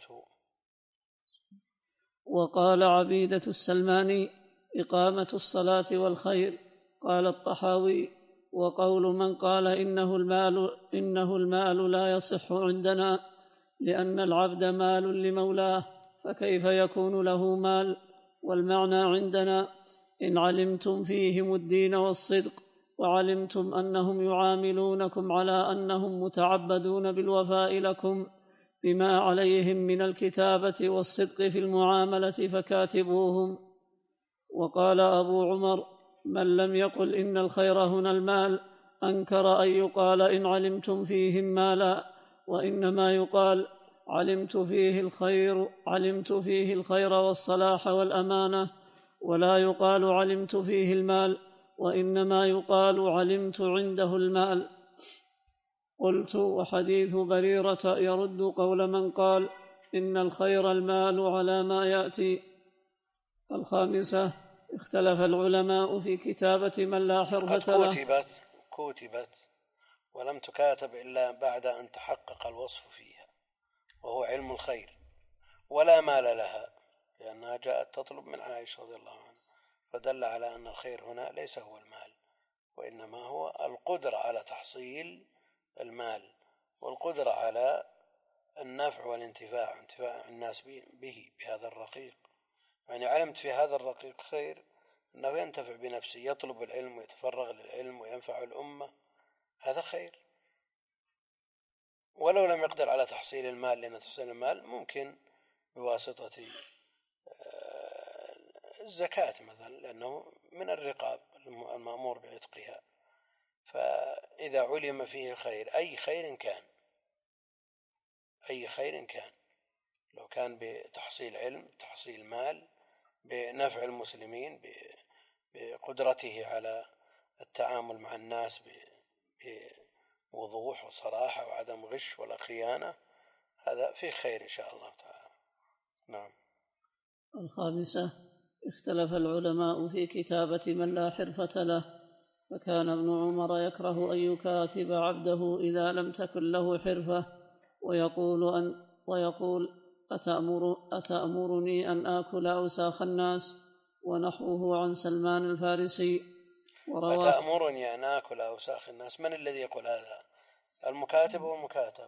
وقال عبيدة السلماني إقامة الصلاة والخير. قال الطحاوي وقول من قال إنه المال, إنه المال لا يصح عندنا لأن العبد مال لمولاه، فكيف يكون له مال؟ والمعنى عندنا إن علمتم فيهم الدين والصدق وعلمتم أنهم يعاملونكم على أنهم متعبدون بالوفاء لكم بما عليهم من الكتابة والصدق في المعاملة فكاتبوهم. وقال أبو عمر من لم يقل إن الخير هنا المال أنكر أن يقال إن علمتم فيهم مالا، وإنما يقال علمت فيه الخير علمت فيه الخير والصلاح والأمانة، ولا يقال علمت فيه المال، وإنما يقال علمت عنده المال. قلت وحديث بريرة يرد قول من قال إن الخير المال على ما يأتي. الخامسة اختلف العلماء في كتابة من لا حرفة له. كتبت كتبت ولم تكاتب إلا بعد أن تحقق الوصف فيها وهو علم الخير ولا مال لها، لأنها جاءت تطلب من عائشة رضي الله عنها، فدل على أن الخير هنا ليس هو المال، وإنما هو القدرة على تحصيل المال والقدرة على النفع والانتفاع انتفاع الناس به بهذا الرقيق. يعني علمت في هذا الرقيق خير أنه ينتفع بنفسه، يطلب العلم ويتفرغ للعلم وينفع الأمة، هذا خير. ولو لم يقدر على تحصيل المال، لأن تحصيل المال ممكن بواسطة الزكاة مثلا، لأنه من الرقاب المأمور بعتقها. فإذا علم فيه خير أي خير كان أي خير كان لو كان بتحصيل علم، تحصيل مال، بنفع المسلمين، بقدرته على التعامل مع الناس بوضوح وصراحة وعدم غش ولا خيانة، هذا فيه خير إن شاء الله تعالى. نعم. الخامسة اختلف العلماء في كتابة من لا حرفة له، فكان ابن عمر يكره أن يكاتب عبده إذا لم تكن له حرفة، ويقول, أن ويقول أتأمر أتأمرني أن آكل أوساخ الناس؟ ونحوه عن سلمان الفارسي. ورواه أتأمرني أن آكل أوساخ الناس، من الذي يقول هذا؟ المكاتب والمكاتب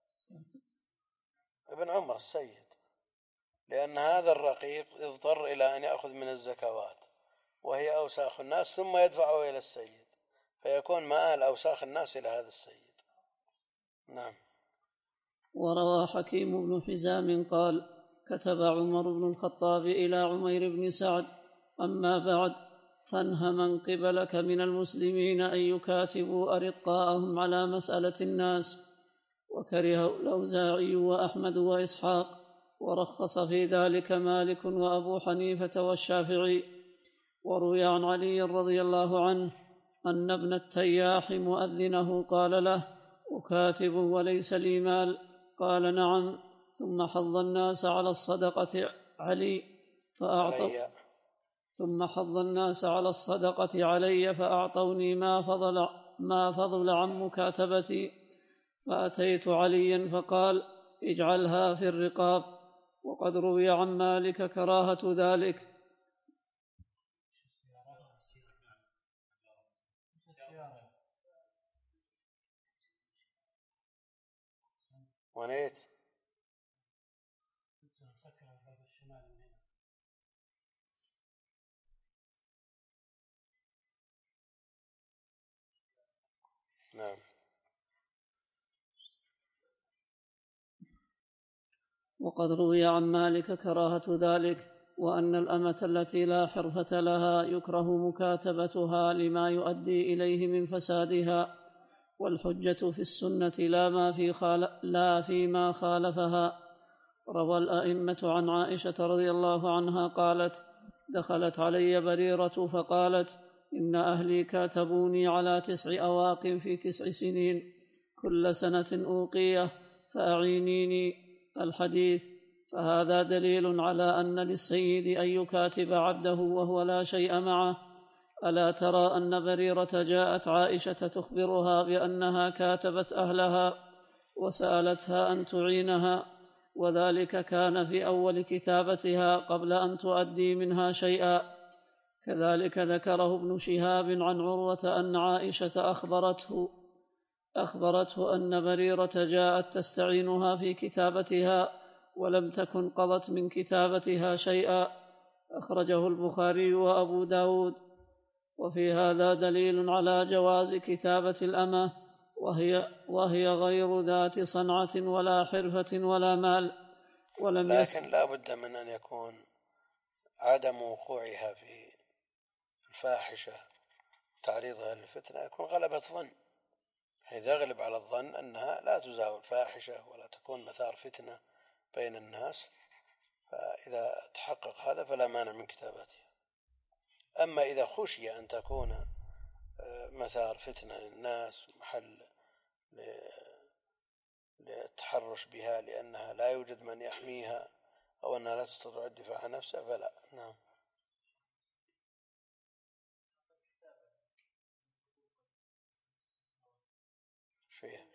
ابن عمر السيد، لأن هذا الرقيق يضطر إلى أن يأخذ من الزكوات وهي أوساخ الناس ثم يدفعه إلى السيد، فيكون مآل أوساخ الناس إلى هذا السيد. نعم. وروى حكيم بن حزام قال: كتب عمر بن الخطاب إلى عمير بن سعد: أما بعد، فانه من قبلك من المسلمين أن يكاتبوا أرقاءهم على مسألة الناس. وكره الأوزاعي وأحمد وإسحاق، ورخص في ذلك مالك وأبو حنيفة والشافعي. وروي عن علي رضي الله عنه أن ابن التياح مؤذنه قال له: أكاتب وليس لي مال؟ قال: نعم. ثم حض الناس على الصدقة علي فأعطوا ثم حض الناس على الصدقة علي فأعطوني ما فضل ما فضل عن مكاتبتي، فأتيت عليا فقال: اجعلها في الرقاب. وقد روي عن مالك كراهة ذلك. ونيت نعم. وقد روي عن مالك كراهة ذلك، وأن الأمة التي لا حرفة لها يكره مكاتبتها لما يؤدي إليه من فسادها، والحجة في السنة لا, ما في خال... لا فيما خالفها. روى الأئمة عن عائشة رضي الله عنها قالت: دخلت علي بريرة فقالت: إن أهلي كاتبوني على تسع أواق في تسع سنين، كل سنة أوقية، فأعينيني. الحديث. فهذا دليل على أن للسيد أن يكاتب عبده وهو لا شيء معه. ألا ترى أن بريرة جاءت عائشة تخبرها بأنها كاتبت أهلها وسألتها أن تعينها، وذلك كان في أول كتابتها قبل أن تؤدي منها شيئا. كذلك ذكره ابن شهاب عن عروة أن عائشة أخبرته أخبرته أن بريرة جاءت تستعينها في كتابتها ولم تكن قضت من كتابتها شيئا. أخرجه البخاري وأبو داود. وفي هذا دليل على جواز كتابة الأمة، وهي, وهي غير ذات صنعة ولا حرفة ولا مال. ولم لكن لا بد من أن يكون عدم وقوعها في الفاحشة تعريضها للفتنة يكون غلبة ظن، حيث يغلب على الظن أنها لا تزاول فاحشة ولا تكون مثار فتنة بين الناس، فإذا تحقق هذا فلا مانع من كتابتها. أما إذا خشي أن تكون مثار فتنة للناس محل للتحرش بها لأنها لا يوجد من يحميها أو أنها لا تستطيع الدفاع عن نفسها فلا. نعم. فيها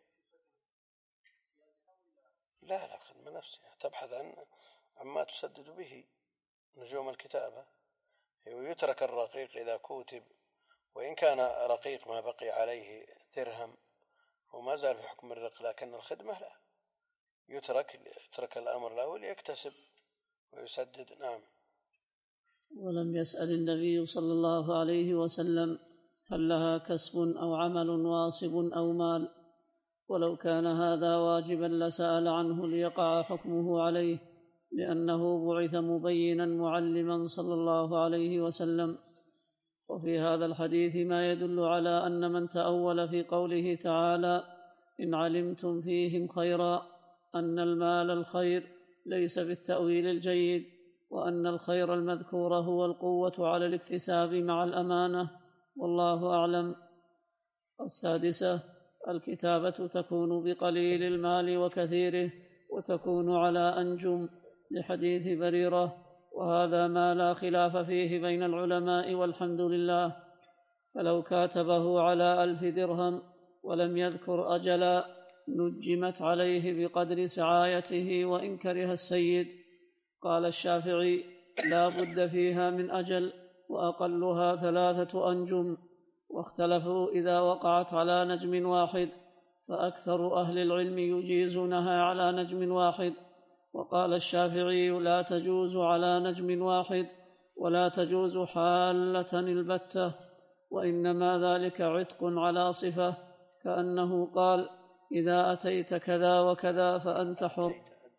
لا لا خدمة نفسها، تبحث عن عما تسدد به نجوم الكتابة. ويترك الرقيق إذا كتب، وإن كان رقيق ما بقي عليه درهم وما زال في حكم الرق، لكن الخدمة لا، يترك يترك الأمر له ليكتسب ويسدد. نعم. ولم يسأل النبي صلى الله عليه وسلم هل لها كسب أو عمل واصب أو مال، ولو كان هذا واجبا لسأل عنه ليقع حكمه عليه، لأنه بعث مبينا معلما صلى الله عليه وسلم. وفي هذا الحديث ما يدل على أن من تأول في قوله تعالى: إن علمتم فيهم خيرا، أن المال الخير ليس بالتأويل الجيد، وأن الخير المذكور هو القوة على الاكتساب مع الأمانة، والله أعلم. السادسة: الكتابة تكون بقليل المال وكثيره، وتكون على أنجم، لحديث بريرة، وهذا ما لا خلاف فيه بين العلماء والحمد لله. فلو كاتبه على ألف درهم ولم يذكر أجلا نجمت عليه بقدر سعايته وإن كره السيد. قال الشافعي: لا بد فيها من أجل، وأقلها ثلاثة أنجم. واختلفوا إذا وقعت على نجم واحد، فأكثر أهل العلم يجيزونها على نجم واحد. وقال الشافعي: لا تجوز على نجم واحد، ولا تجوز حالة البتة، وإنما ذلك عتق على صفة، كأنه قال: إذا أتيت كذا وكذا فأنت حر.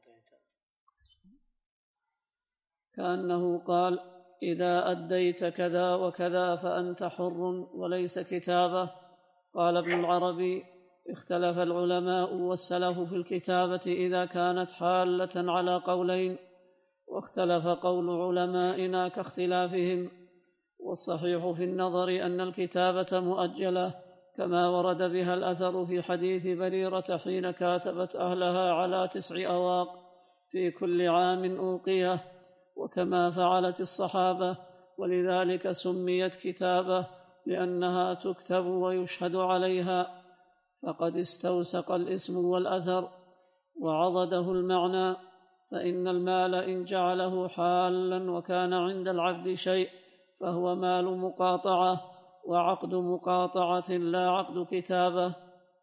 كأنه قال: إذا أديت كذا وكذا فأنت حر، وليس كتابة. قال ابن العربي: اختلف العلماء والسلف في الكتابة إذا كانت حالة على قولين، واختلف قول علمائنا كاختلافهم. والصحيح في النظر أن الكتابة مؤجلة، كما ورد بها الأثر في حديث بريرة حين كاتبت أهلها على تسع أواق في كل عام أوقية، وكما فعلت الصحابة، ولذلك سميت كتابة لأنها تكتب ويشهد عليها. فقد استوسق الاسم والأثر وعضده المعنى، فإن المال إن جعله حالا وكان عند العبد شيء فهو مال مقاطعة، وعقد مقاطعة لا عقد كتابة.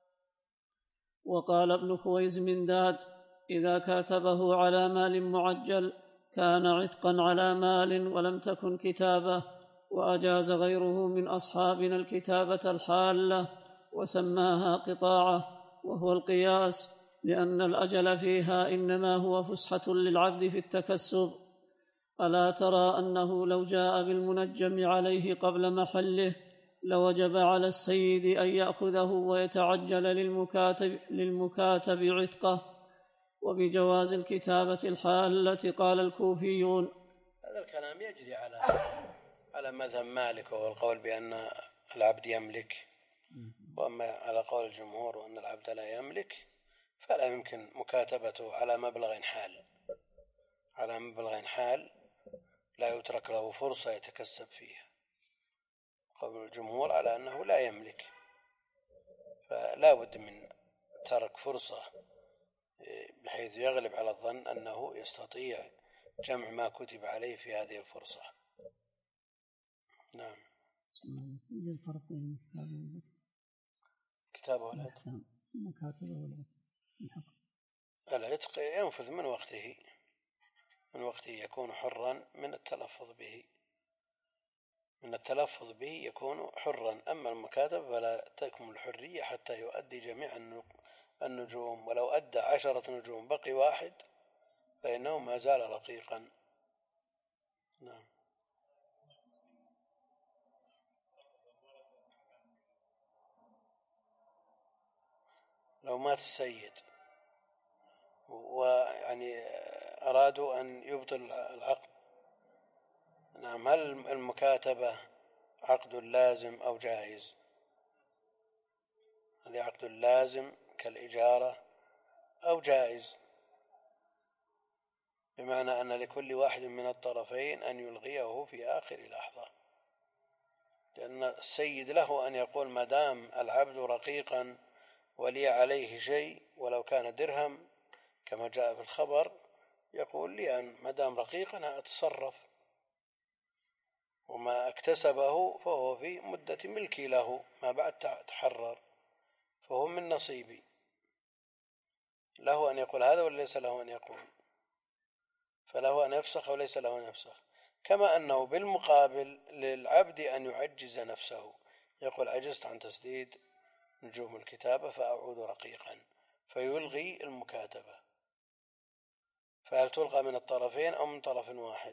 وقال ابن خويزمنداد: إذا كاتبه على مال معجل كان عتقا على مال ولم تكن كتابة. وأجاز غيره من أصحابنا الكتابة الحالة وسماها قطاعة، وهو القياس، لأن الأجل فيها إنما هو فسحة للعبد في التكسب. ألا ترى أنه لو جاء بالمنجم عليه قبل محله لوجب على السيد أن يأخذه ويتعجل للمكاتب, للمكاتب عتقه. وبجواز الكتابة الحالة قال الكوفيون. هذا الكلام يجري على على مذهب مالك، وهو القول بأن العبد يملك، وأما على قول الجمهور وأن العبد لا يملك فلا يمكن مكاتبته على مبلغ حال على مبلغ حال لا يترك له فرصة يتكسب فيها. قول الجمهور على أنه لا يملك، فلا بد من ترك فرصة بحيث يغلب على الظن أنه يستطيع جمع ما كتب عليه في هذه الفرصة. نعم. الفرق بين الكتابة والعتق. العتق ينفذ من وقته من وقته يكون حرا من التلفظ به من التلفظ به يكون حرا. أما المكاتبة فلا تكمل الحرية حتى يؤدي جميع النجوم، ولو أدى عشرة نجوم بقي واحد فإنه ما زال رقيقا. نعم. لو مات السيد ويعني أرادوا أن يبطل العقد، نعم، هل المكاتبة عقد لازم أو جائز؟ هل عقد لازم كالإجارة أو جائز، بمعنى أن لكل واحد من الطرفين أن يلغيه في آخر لحظة، لأن السيد له أن يقول ما دام العبد رقيقا ولي عليه شيء ولو كان درهم كما جاء في الخبر، يقول لي أن ما دام رقيقا أتصرف، وما اكتسبه فهو في مدة ملكي له، ما بعد تحرر فهو من نصيبي. له أن يقول هذا وليس له أن يقول، فله أن يفسخ وليس له أن يفسخ. كما أنه بالمقابل للعبد أن يعجز نفسه، يقول عجزت عن تسديد نجوم الكتابة فأعود رقيقا، فيلغي المكاتبة. فهل تلغى من الطرفين أو من طرف واحد؟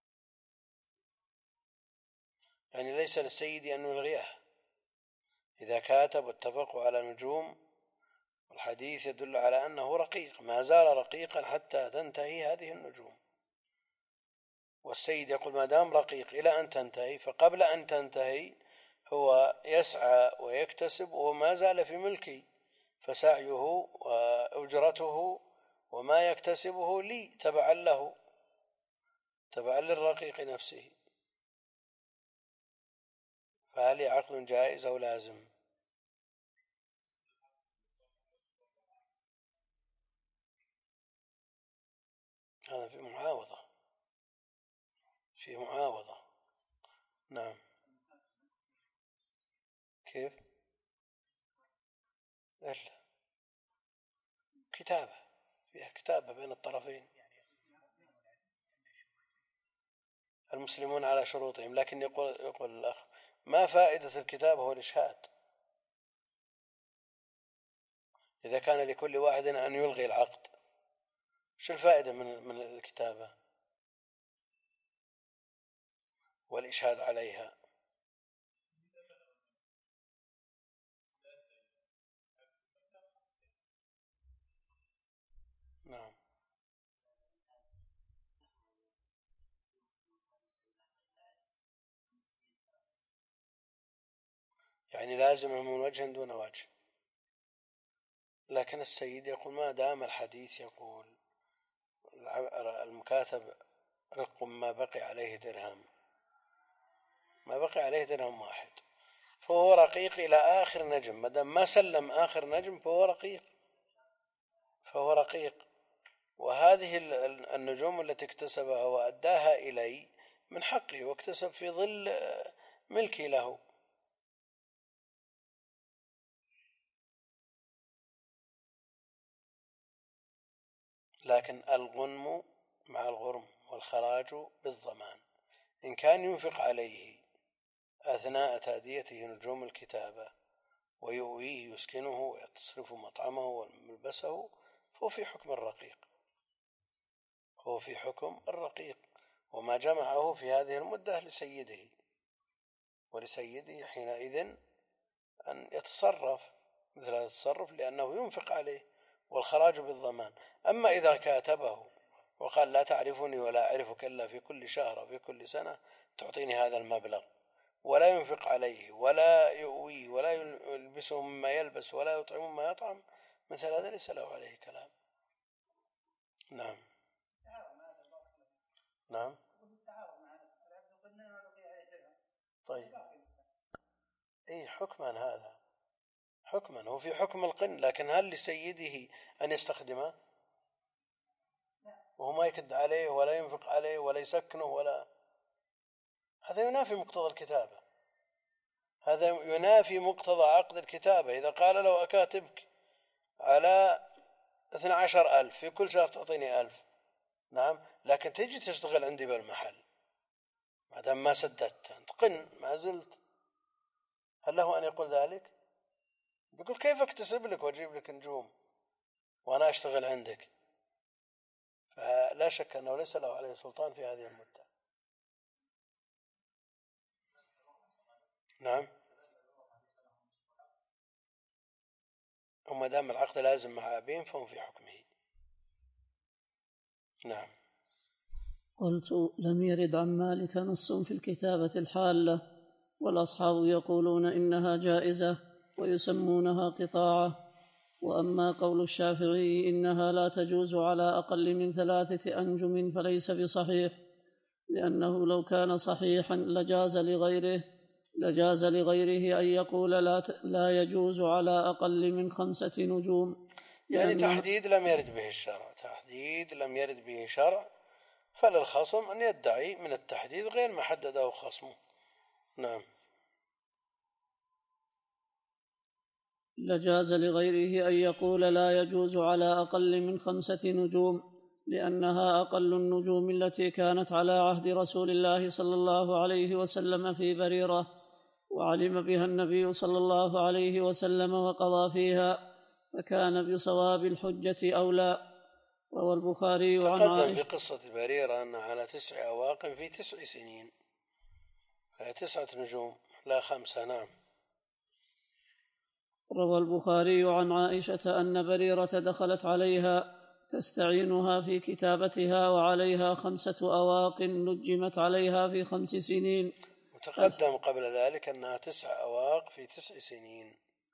يعني ليس للسيد أن يلغيه إذا كاتب واتفقوا على نجوم، والحديث يدل على أنه رقيق، ما زال رقيقا حتى تنتهي هذه النجوم، والسيد يقول ما دام رقيق إلى أن تنتهي، فقبل أن تنتهي هو يسعى ويكتسب وما زال في ملكي، فسعيه وأجرته وما يكتسبه لي تبعا له، تبعا للرقيق نفسه. فهل عقد جائز أو لازم؟ هذا في معاوضة، في معاوضة. نعم. كيف؟ إلا كتابة، فيها كتابة بين الطرفين، المسلمون على شروطهم. لكن يقول يقول الأخ ما فائدة الكتاب؟ هو الإشهاد. إذا كان لكل واحد أن يلغي العقد، شو الفائدة من من الكتابة والإشهاد عليها؟ نعم. يعني لازم من وجه دون وجه. لكن السيد يقول ما دام الحديث يقول المكاتب رق ما بقي عليه درهم، ما بقي عليه درهم واحد، فهو رقيق إلى آخر نجم. ما دام ما سلم آخر نجم فهو رقيق، فهو رقيق. وهذه النجوم التي اكتسبها وأداها إلي من حقه، واكتسب في ظل ملكي له. لكن الغنم مع الغرم والخراج بالضمان. إن كان ينفق عليه أثناء تأديته نجوم الكتابة ويؤويه يسكنه ويصرف مطعمه وملبسه، فهو في حكم الرقيق، هو في حكم الرقيق. وما جمعه في هذه المدة لسيده، ولسيده حينئذ أن يتصرف مثل هذا التصرف لأنه ينفق عليه، والخراج بالضمان. أما إذا كاتبه وقال لا تعرفني ولا أعرفك إلا في كل شهر وفي كل سنة تعطيني هذا المبلغ، ولا ينفق عليه ولا يؤويه ولا يلبسه مما يلبس ولا يطعم مما يطعم، مثل هذا ليس له عليه كلام. نعم. نعم. طيب اي حكما، هذا حكما هو في حكم القن. لكن هل لسيده أن يستخدمه وهو ما يكد عليه ولا ينفق عليه ولا يسكنه ولا؟ هذا ينافي مقتضى الكتابة، هذا ينافي مقتضى عقد الكتابة. إذا قال له أكاتبك على اثنى عشر ألف في كل شهر تعطيني ألف، نعم، لكن تجي تشتغل عندي بالمحل ما دام ما سددت، أنت قن ما زلت، هل له أن يقول ذلك؟ بيقول كيف أكتسب لك وأجيب لك نجوم وأنا أشتغل عندك؟ فلا شك أنه ليس له عليه سلطان في هذه المدة. نعم. وما دام العقد لازم مع أبين فهم في حكمه. نعم. قلت لم يرد عن مالك نص في الكتابة الحالة، والأصحاب يقولون إنها جائزة ويسمونها قطاعة. وأما قول الشافعي إنها لا تجوز على أقل من ثلاثة أنجم فليس بصحيح، لأنه لو كان صحيحا لجاز لغيره لجاز لغيره أن يقول لا, لا يجوز على أقل من خمسة نجوم. يعني تحديد لم يرد به الشرع، تحديد لم يرد به شرع، فللخصم أن يدعي من التحديد غير ما حدده خصمه. نعم. لجاز لغيره أن يقول لا يجوز على أقل من خمسة نجوم، لأنها أقل النجوم التي كانت على عهد رسول الله صلى الله عليه وسلم في بريرة، وعلم بها النبي صلى الله عليه وسلم وقضى فيها، فكان بصواب الحجة أولى. روى البخاري عن تقدم عائشة في قصة بريرة أن على تسع أواق في تسع سنين، فهي تسعة نجوم لا خمسة. نعم. روى البخاري عن عائشة أن بريرة دخلت عليها تستعينها في كتابتها وعليها خمسة أواق نجمت عليها في خمس سنين. وتقدم قبل ذلك أنها تسع أواق في تسع سنين.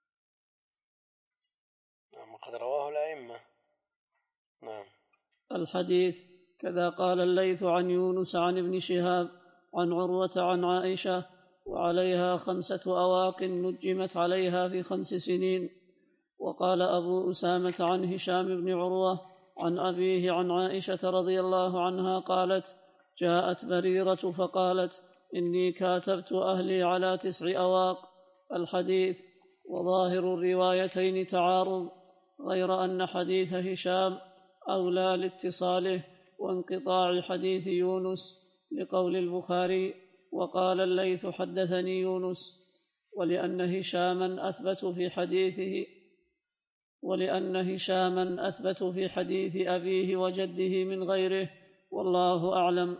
نعم، وقد رواه الأئمة. نعم. الحديث كذا قال الليث عن يونس عن ابن شهاب عن عروة عن عائشة وعليها خمسة أواق نجمت عليها في خمس سنين. وقال أبو أسامة عن هشام بن عروة عن أبيه عن عائشة رضي الله عنها قالت: جاءت بريرة فقالت: إني كاتبت أهلي على تسع أواق. الحديث. وظاهر الروايتين تعارض، غير أن حديث هشام أولى لاتصاله وانقطاع حديث يونس لقول البخاري: وقال الليث حدثني يونس، ولأن هشاما أثبت في حديثه ولأن هشاما أثبت في حديث أبيه وجده من غيره، والله أعلم.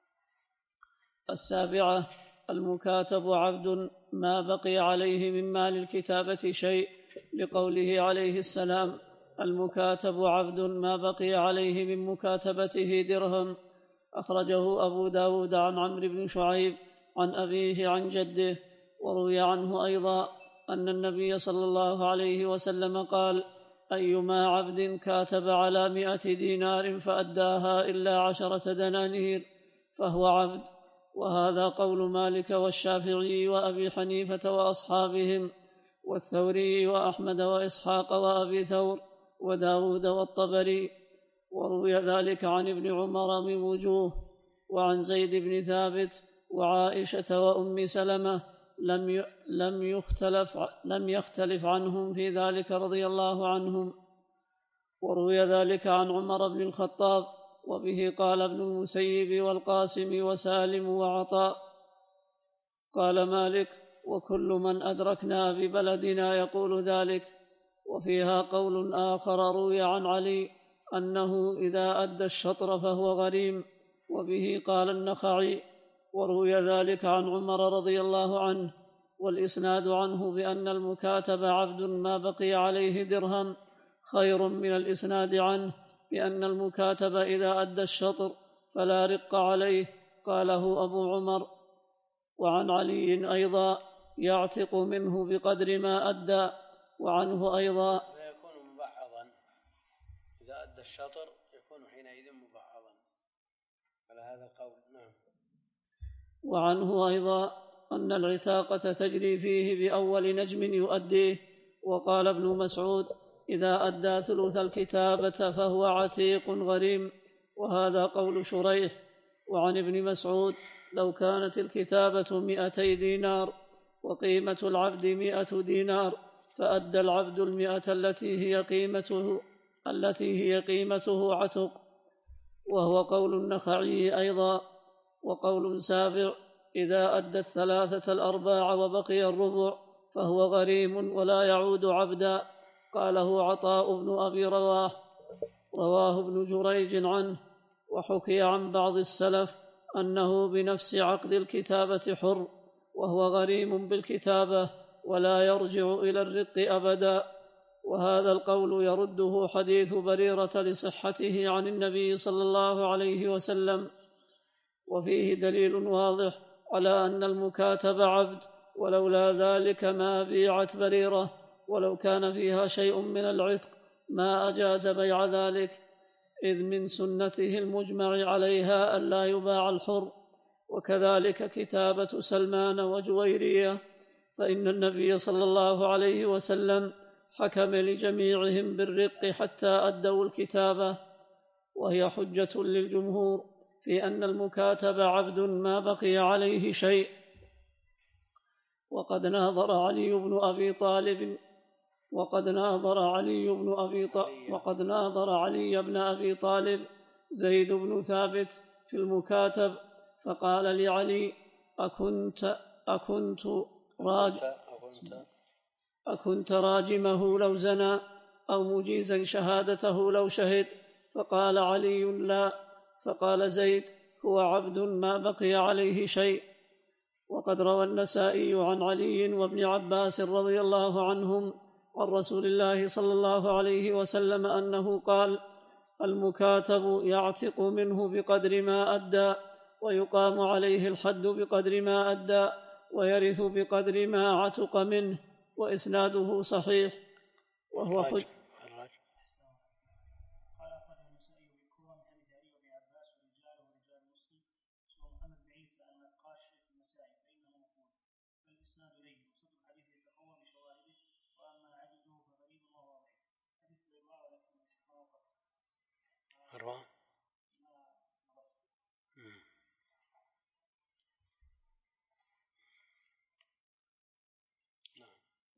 السابعة: المكاتب عبد ما بقي عليه من مال الكتابة شيء، لقوله عليه السلام: المكاتب عبد ما بقي عليه من مكاتبته درهم. أخرجه أبو داود عن عمرو بن شعيب عن أبيه عن جده. وروي عنه أيضا أن النبي صلى الله عليه وسلم قال: أيما عبد كاتب على مئة دينار فأداها إلا عشرة دنانير فهو عبد. وهذا قول مالك والشافعي وأبي حنيفة وأصحابهم، والثوري وأحمد وإسحاق وأبي ثور وداود والطبري. وروي ذلك عن ابن عمر من وجوه، وعن زيد بن ثابت وعائشة وأم سلمة لم لم يختلف لم يختلف عنهم في ذلك رضي الله عنهم. وروي ذلك عن عمر بن الخطاب، وبه قال ابن المسيب والقاسم وسالم وعطاء. قال مالك: وكل من أدركنا ببلدنا يقول ذلك. وفيها قول آخر روي عن علي أنه إذا أدى الشطر فهو غريم، وبه قال النخعي. وروي ذلك عن عمر رضي الله عنه، والإسناد عنه بأن المكاتب عبد ما بقي عليه درهم خير من الإسناد عنه بأن المكاتب إذا أدى الشطر فلا رق عليه. قاله أبو عمر. وعن علي أيضا: يعتق منه بقدر ما أدى. وعنه أيضا: يكون مبعضا، إذا أدى الشطر يكون حينئذ مبعضا على هذا القول. نعم. وعنه أيضا أن العتاقة تجري فيه بأول نجم يؤديه. وقال ابن مسعود: إذا أدى ثلث الكتابة فهو عتيق غريم. وهذا قول شريح. وعن ابن مسعود: لو كانت الكتابة مئتي دينار وقيمة العبد مئة دينار فأدى العبد المئة التي هي قيمته التي هي قيمته عتق. وهو قول النخعي أيضا. وقول سابع: إذا أدى الثلاثة الأرباع وبقي الربع فهو غريم ولا يعود عبدا. قاله عطاء بن أبي رواح. رواه ابن جريج عنه. وحكي عن بعض السلف أنه بنفس عقد الكتابة حر، وهو غريم بالكتابة ولا يرجع إلى الرق أبدا. وهذا القول يرده حديث بريرة لصحته عن النبي صلى الله عليه وسلم، وفيه دليل واضح على أن المكاتب عبد، ولولا ذلك ما بيعت بريرة، ولو كان فيها شيء من العتق ما أجاز بيع ذلك، إذ من سنته المجمع عليها ألا يباع الحر. وكذلك كتابة سلمان وجويرية، فإن النبي صلى الله عليه وسلم حكم لجميعهم بالرق حتى أدوا الكتابة، وهي حجة للجمهور في أن المكاتب عبد ما بقي عليه شيء. وقد ناظر علي بن أبي طالب وقد ناظر علي بن أبي طالب وقد ناظر علي بن أبي طالب زيد بن ثابت في المكاتب، فقال لعلي: أكنت أكنت راج أكنت راجمه لو زنى أو مجيزا شهادته لو شهد؟ فقال علي: لا. فقال زيد: هو عبد ما بقي عليه شيء. وقد روى النسائي عن علي وابن عباس رضي الله عنهم عن رسول الله صلى الله عليه وسلم أنه قال: المكاتب يعتق منه بقدر ما أدى، ويقام عليه الحد بقدر ما أدى، ويرث بقدر ما عتق منه. وإسناده صحيح. وهو حج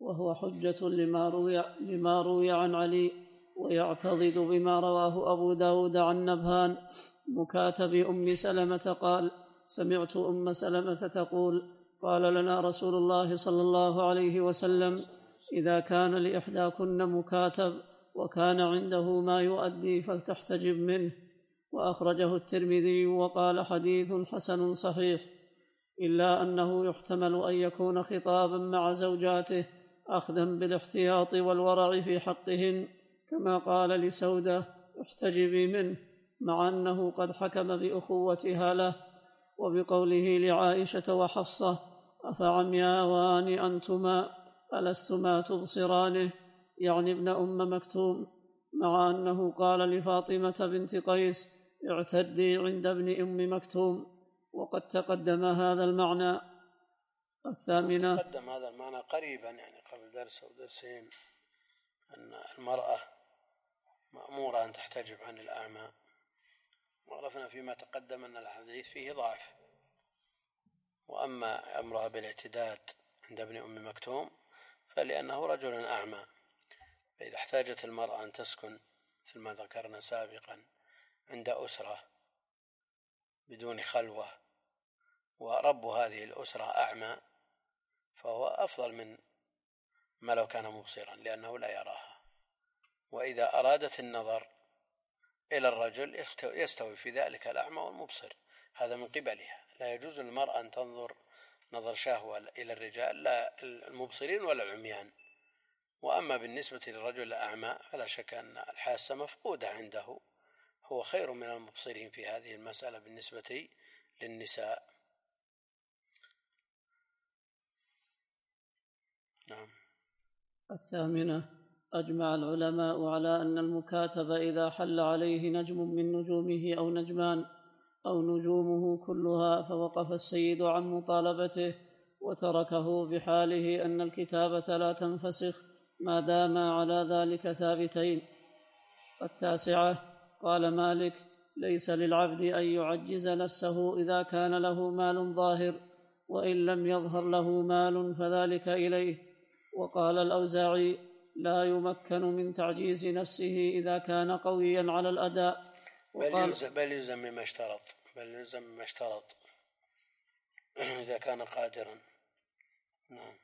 وهو حجة لما روي, لما روي عن علي، ويعتضد بما رواه أبو داود عن نبهان مكاتب أم سلمة قال: سمعت أم سلمة تقول: قال لنا رسول الله صلى الله عليه وسلم: إذا كان لإحداكن مكاتب وكان عنده ما يؤدي فلتحتجب منه. وأخرجه الترمذي وقال: حديث حسن صحيح، إلا أنه يحتمل أن يكون خطابا مع زوجاته أخذا بالاحتياط والورع في حقهن، كما قال لسودة: احتجبي منه، مع أنه قد حكم بأخوتها له. وبقوله لعائشة وحفصة: أفعمياوان أنتما ألستما تبصرانه، يعني ابن أم مكتوم، مع أنه قال لفاطمة بنت قيس: اعتدي عند ابن أم مكتوم، وقد تقدم هذا المعنى. الثامنة، تقدم هذا المعنى قريبا، يعني قبل درس أو درسين، أن المرأة مأمورة أن تحتجب عن الأعمى. وعرفنا فيما تقدم أن الحديث فيه ضعف. وأما أمرها بالاعتداد عند ابن أم مكتوم فلأنه رجل أعمى، فإذا احتاجت المرأة أن تسكن مثل ما ذكرنا سابقا عند أسرة بدون خلوة ورب هذه الأسرة أعمى، فهو أفضل من ما لو كان مبصرا، لأنه لا يراها. وإذا أرادت النظر إلى الرجل يستوي في ذلك الأعمى والمبصر، هذا من قبلها. لا يجوز للمرأة أن تنظر نظر شهوة إلى الرجال، لا المبصرين ولا العميان. وأما بالنسبة للرجل الأعمى فلا شك أن الحاسة مفقودة عنده، هو خير من المبصرين في هذه المسألة بالنسبة للنساء. نعم. الثامنة، أجمع العلماء على أن المكاتب إذا حل عليه نجم من نجومه أو نجمان أو نجومه كلها فوقف السيد عن مطالبته وتركه بحاله أن الكتابة لا تنفسخ ما دام على ذلك ثابتين. التاسعة، قال مالك: ليس للعبد أن يعجز نفسه إذا كان له مال ظاهر، وإن لم يظهر له مال فذلك إليه. وقال الأوزاعي: لا يمكن من تعجيز نفسه إذا كان قويا على الأداء. بل بل يلزم مما اشترط بل يلزم مما اشترط إذا كان قادرا. نعم.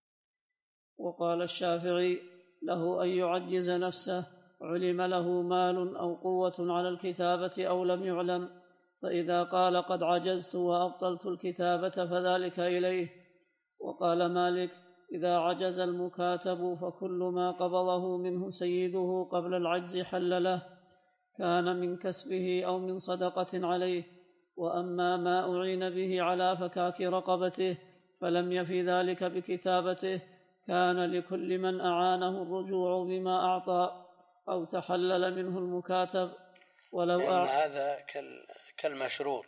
وقال الشافعي: له أن يعجز نفسه علم له مال أو قوة على الكتابة أو لم يعلم، فإذا قال قد عجزت وأبطلت الكتابة فذلك إليه. وقال مالك: إذا عجز المكاتب فكل ما قبضه منه سيده قبل العجز حل له، كان من كسبه أو من صدقة عليه. وأما ما أعين به على فكاك رقبته فلم يفي ذلك بكتابته، كان لكل من أعانه الرجوع بما أعطى أو تحلل منه المكاتب. ولو لأن هذا كالمشروط،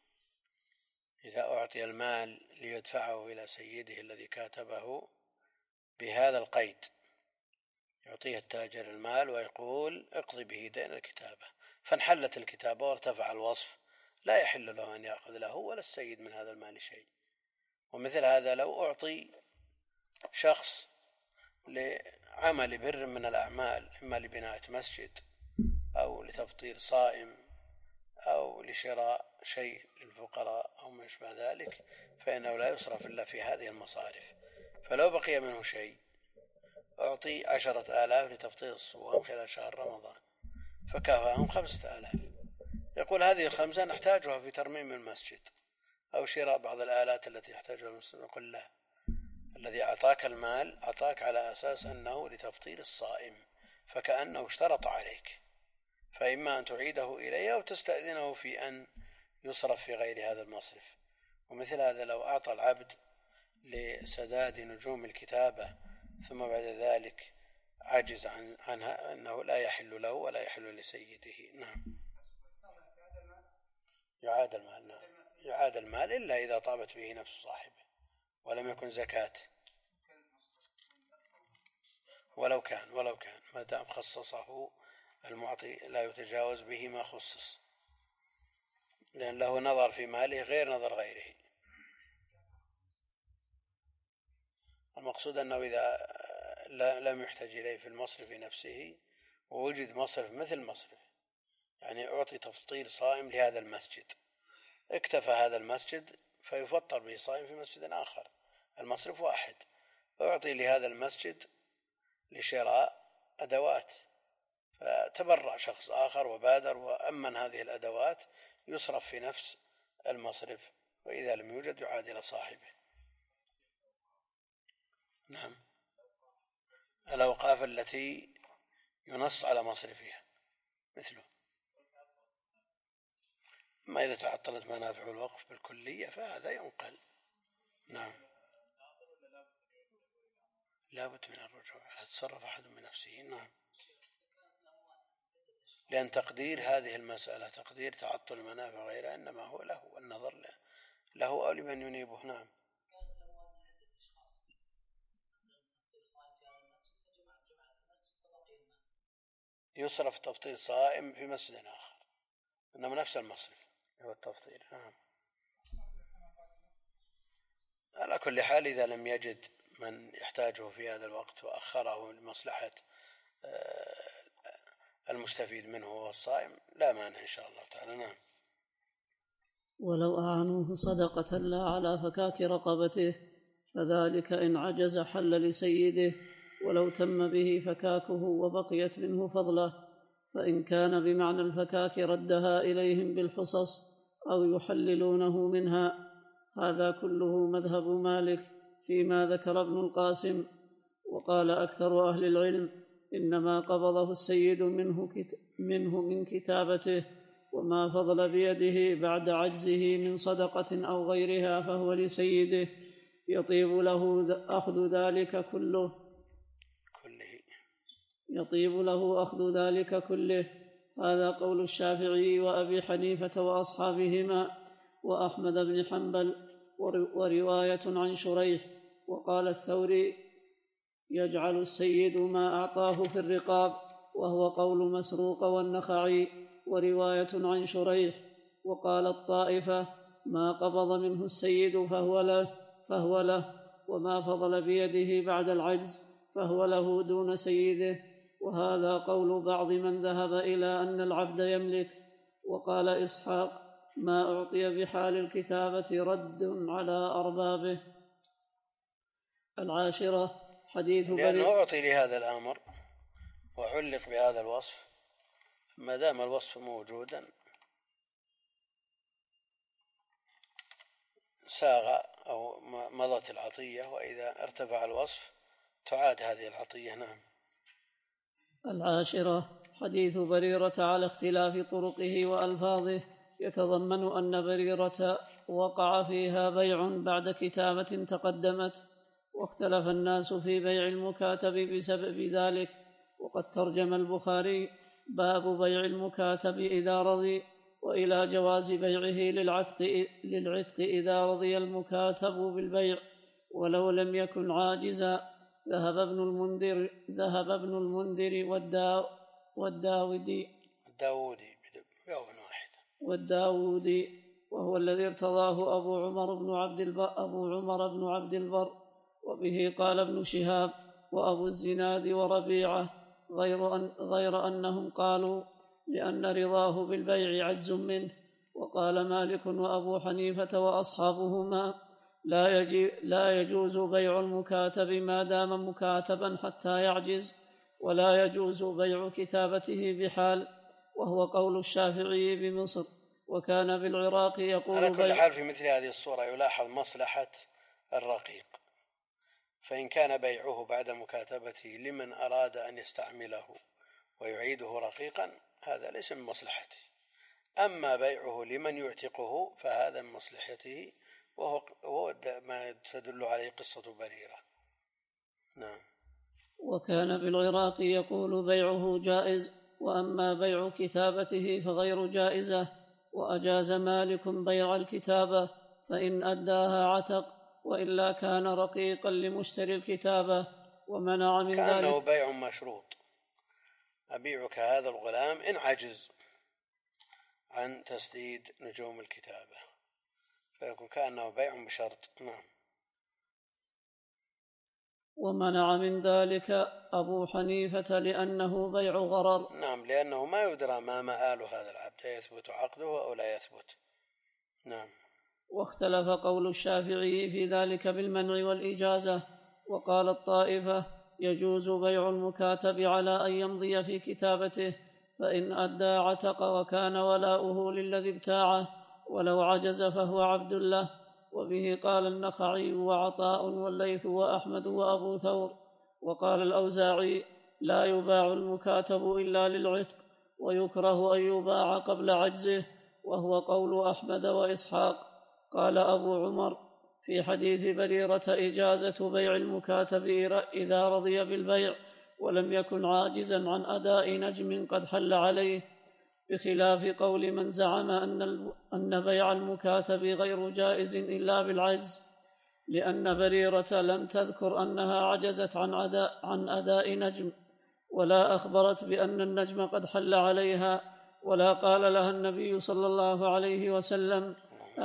إذا أعطي المال ليدفعه إلى سيده الذي كاتبه بهذا القيد، يعطيه التاجر المال ويقول اقضي به دين الكتابة، فانحلت الكتابة وارتفع الوصف، لا يحل له أن يأخذ له ولا السيد من هذا المال شيء. ومثل هذا لو أعطي شخص لعمل بر من الأعمال، إما لبناء مسجد أو لتفطير صائم أو لشراء شيء للفقراء أو ما يشبه ذلك، فإنه لا يصرف إلا في هذه المصارف. فلو بقي منه شيء أعطي عشرة آلاف لتفطير الصوم خلال شهر رمضان، فكافاهم خمسة آلاف، يقول هذه الخمسة نحتاجها في ترميم المسجد أو شراء بعض الآلات التي يحتاجها المسلم. نقول له: الذي أعطاك المال أعطاك على أساس أنه لتفطير الصائم، فكأنه اشترط عليك، فإما أن تعيده إليه أو تستأذنه في أن يصرف في غير هذا المصرف. ومثل هذا لو أعطى العبد لسداد نجوم الكتابة ثم بعد ذلك عجز عن عنها، أنه لا يحل له ولا يحل لسيده. نعم. يعاد المال. نعم. يعاد المال إلا إذا طابت به نفس صاحبه ولم يكن زكاة، ولو كان ولو كان ما دام خصصه المعطي لا يتجاوز به ما خصص، لأن له نظر في ماله غير نظر غيره. المقصود أنه إذا لم يحتاج إليه في المصرف نفسه ووجد مصرف مثل مصرف، يعني أعطي تفطير صائم لهذا المسجد، اكتفى هذا المسجد فيفطر به صائم في مسجد آخر، المصرف واحد، أعطي لهذا المسجد لشراء أدوات، فتبرع شخص آخر وبادر وأمن هذه الأدوات، يصرف في نفس المصرف، وإذا لم يوجد يعاد إلى صاحبه. نعم، الأوقاف التي ينص على مصرفها مثله، أما إذا تعطلت منافع الوقف بالكلية فهذا ينقل. نعم، لا بد من الرجوع، لا تصرف أحد من نفسه. نعم، لأن تقدير هذه المسألة تقدير تعطل المنافع غيرها إنما هو له، النظر له, له أو لمن ينيبه. نعم، يصرف تفطير صائم في مسجد آخر، إنما نفس المصرف هو التفطير. نعم، على كل حال إذا لم يجد من يحتاجه في هذا الوقت وأخره لمصلحة المستفيد منه هو الصائم لا مانع إن شاء الله تعالى. نعم، ولو أعانوه صدقة لا على فكاك رقبته فذلك إن عجز حل لسيده، ولو تم به فكاكه وبقيت منه فضله، فإن كان بمعنى الفكاك ردها إليهم بالحصص أو يحللونه منها. هذا كله مذهب مالك فيما ذكر ابن القاسم. وقال أكثر أهل العلم إنما قبضه السيد منه, كت منه من كتابته، وما فضل بيده بعد عجزه من صدقة أو غيرها فهو لسيده، يطيب له أخذ ذلك كله كله يطيب له أخذ ذلك كله. هذا قول الشافعي وأبي حنيفة وأصحابهما وأحمد بن حنبل، ورواية عن شريح. وقال الثوري يجعل السيد ما أعطاه في الرقاب، وهو قول مسروق والنخعي، ورواية عن شريح. وقال الطائفة ما قبض منه السيد فهو له, فهو له وما فضل بيده بعد العجز فهو له دون سيده. وهذا قول بعض من ذهب إلى أن العبد يملك. وقال إسحاق ما أعطي بحال الكتابة رد على أربابه. العاشرة حديث لأنه أعطي لهذا الأمر وعلق بهذا الوصف، ما دام الوصف موجودا ساغ أو مضت العطية، وإذا ارتفع الوصف تعاد هذه العطية. نعم. العاشرة حديث بريرة على اختلاف طرقه وألفاظه، يتضمن أن بريرة وقع فيها بيع بعد كتابة تقدمت، واختلف الناس في بيع المكاتب بسبب ذلك. وقد ترجم البخاري باب بيع المكاتب إذا رضي، وإلى جواز بيعه للعتق, للعتق إذا رضي المكاتب بالبيع ولو لم يكن عاجزا. ذهب ابن المنذر ذهب ابن المنذر والدا والداودي الداودي بيوم واحد والداودي وهو الذي ارتضاه أبو عمر بن عبد البر أبو عمر بن عبد البر وبه قال ابن شهاب وأبو الزناد وربيعة، غير, أن غير أنهم قالوا لأن رضاه بالبيع عجز منه. وقال مالك وأبو حنيفة وأصحابهما لا, يجي لا يجوز بيع المكاتب ما دام مكاتبا حتى يعجز، ولا يجوز بيع كتابته بحال، وهو قول الشافعي بمصر. وكان بالعراق يقول على كل حال في مثل هذه الصورة يلاحظ مصلحة الرقيق، فإن كان بيعه بعد مكاتبته لمن أراد أن يستعمله ويعيده رقيقا هذا ليس من مصلحته، أما بيعه لمن يعتقه فهذا من مصلحته، وهو ما تدل عليه قصة بريرة. نعم. وكان بالعراق يقول بيعه جائز، وأما بيع كتابته فغير جائزة. وأجاز مالك بيع الكتابة فإن أداها عتق، وإلا كان رقيقا لمشتري الكتابة، ومنع من كأنه ذلك. بيع مشروط، أبيعك هذا الغلام إن عجز عن تسديد نجوم الكتابة، فيكون كأنه بيع بشرط. نعم. ومنع من ذلك أبو حنيفة لأنه بيع غرر. نعم، لأنه ما يدرى ما مآل هذا العبد، يثبت عقده أو لا يثبت. نعم. واختلف قول الشافعي في ذلك بالمنع والإجازة، وقال الطائفة يجوز بيع المكاتب على أن يمضي في كتابته، فإن أدى عتق وكان ولاؤه للذي ابتاعه، ولو عجز فهو عبد له. وبه قال النخعي وعطاء والليث وأحمد وأبو ثور. وقال الأوزاعي لا يباع المكاتب إلا للعتق، ويكره أن يباع قبل عجزه، وهو قول أحمد وإسحاق. قال أبو عمر في حديث بريرة إجازة بيع المكاتب إذا رضي بالبيع ولم يكن عاجزا عن أداء نجم قد حل عليه، بخلاف قول من زعم أن بيع المكاتب غير جائز إلا بالعجز، لأن بريرة لم تذكر أنها عجزت عن أداء, عن أداء نجم، ولا أخبرت بأن النجم قد حل عليها، ولا قال لها النبي صلى الله عليه وسلم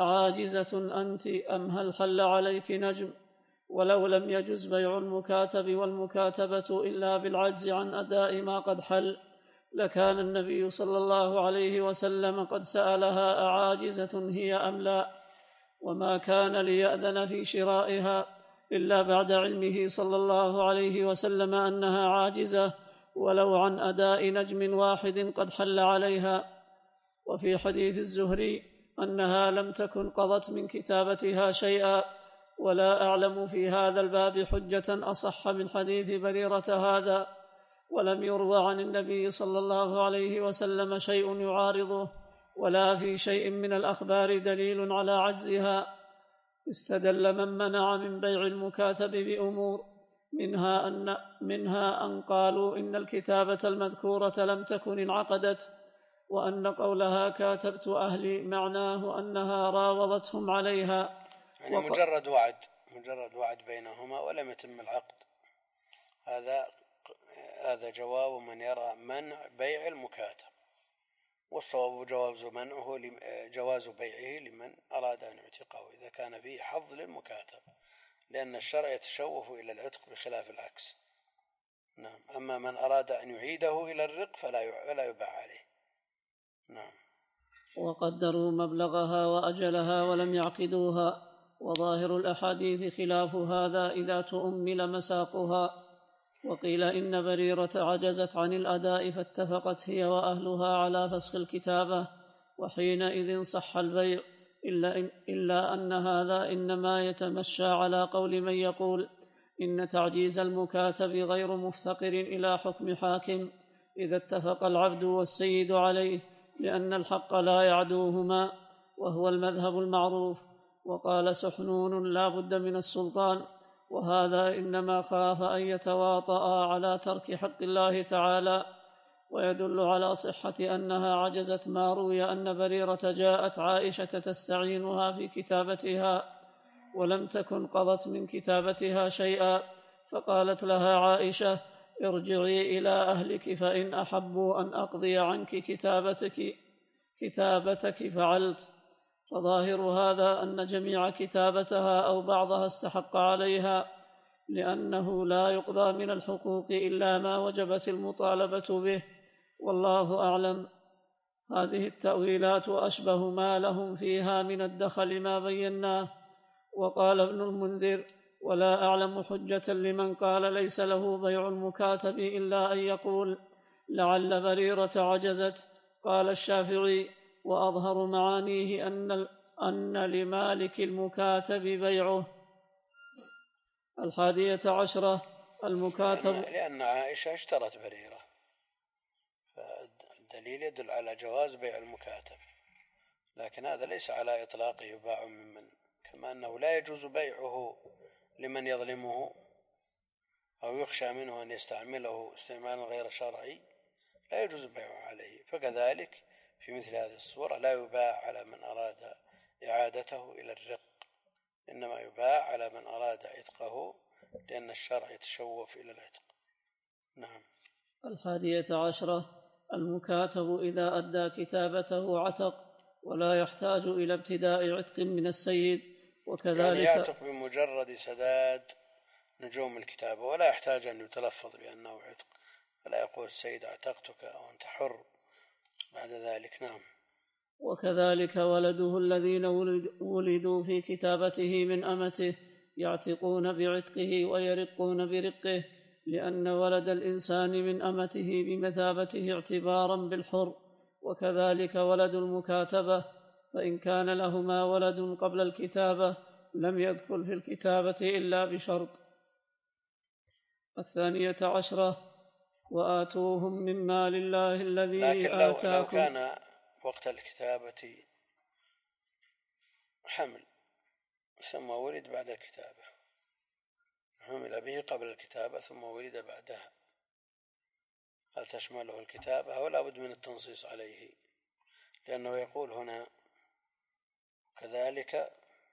عاجزة أنت أم هل حل عليك نجم. ولو لم يجز بيع المكاتب والمكاتبة إلا بالعجز عن أداء ما قد حل، لكان النبي صلى الله عليه وسلم قد سألها أعاجزة هي أم لا، وما كان ليأذن في شرائها إلا بعد علمه صلى الله عليه وسلم أنها عاجزة ولو عن أداء نجم واحد قد حل عليها. وفي حديث الزهري أنها لم تكن قضت من كتابتها شيئا، ولا أعلم في هذا الباب حجة أصح من حديث بريرة هذا، ولم يروى عن النبي صلى الله عليه وسلم شيء يعارضه، ولا في شيء من الأخبار دليل على عجزها. استدل من منع من بيع المكاتب بأمور، منها أن, منها أن قالوا إن الكتابة المذكورة لم تكن انعقدت، وأن قولها كاتبت أهلي معناه أنها راوضتهم عليها، يعني مجرد وعد مجرد وعد بينهما ولم يتم العقد. هذا هذا جواب من يرى منع بيع المكاتب، والصواب جواز منعه جواز بيعه لمن أراد أن يعتقه إذا كان فيه حظ للمكاتب، لأن الشرع يتشوف إلى العتق بخلاف العكس. نعم. أما من أراد أن يعيده إلى الرق فلا يباع عليه. نعم. وقدروا مبلغها وأجلها ولم يعقدوها، وظاهر الأحاديث خلاف هذا إذا تؤمل مساقها. وقيل إن بريرة عجزت عن الأداء فاتفقت هي وأهلها على فسخ الكتابة، وحينئذ صح البيع، إلا, إن إلا أن هذا إنما يتمشى على قول من يقول إن تعجيز المكاتب غير مفتقر إلى حكم حاكم إذا اتفق العبد والسيد عليه، لأن الحق لا يعدوهما، وهو المذهب المعروف. وقال سحنون لا بد من السلطان، وهذا إنما خاف أن يتواطأ على ترك حق الله تعالى. ويدل على صحة أنها عجزت ما روي أن بريرة جاءت عائشة تستعينها في كتابتها ولم تكن قضت من كتابتها شيئا، فقالت لها عائشة ارجعي إلى أهلك فإن أحبوا أن أقضي عنك كتابتك كتابتك فعلت. فظاهر هذا أن جميع كتابتها أو بعضها استحق عليها، لأنه لا يقضى من الحقوق إلا ما وجبت المطالبة به، والله أعلم. هذه التأويلات أشبه ما لهم فيها من الدخل ما بيناه. وقال ابن المنذر ولا أعلم حجة لمن قال ليس له بيع المكاتب إلا أن يقول لعل بريرة عجزت. قال الشافعي وأظهر معانيه أن, أن لمالك المكاتب بيعه. الحادية عشرة المكاتب، لأن, لأن عائشة اشترت بريرة، فالدليل يدل على جواز بيع المكاتب، لكن هذا ليس على إطلاقه يباع ممن، كما أنه لا يجوز بيعه لمن يظلمه أو يخشى منه أن يستعمله استعمالا غير شرعي، لا يجوز بيعه عليه. فكذلك في مثل هذه الصورة لا يباع على من أراد إعادته إلى الرق، إنما يباع على من أراد عتقه، لأن الشرع يتشوف إلى العتق. نعم. الحادية عشرة المكاتب إذا أدى كتابته عتق ولا يحتاج إلى ابتداء عتق من السيد، وكذلك يعني يعتق بمجرد سداد نجوم الكتابة، ولا يحتاج أن يتلفظ بأنه عتق، فلا يقول السيد اعتقتك أو أنت حر بعد ذلك. نعم. وكذلك ولده الذين ولدوا في كتابته من أمته يعتقون بعتقه ويرقون برقه، لأن ولد الإنسان من أمته بمثابته اعتبارا بالحر. وكذلك ولد المكاتبة، فإن كان لهما ولد قبل الكتابة لم يدخل في الكتابة إلا بشرط. الثانية عشرة: وآتوهم من مال الله الذي لكن لو, آتاكم. لو كان وقت الكتابة حمل ثم ولد بعد الكتابة، حمل به قبل الكتابة ثم ولد بعدها، هل تشمله الكتابة ولا بد من التنصيص عليه؟ لأنه يقول هنا كذلك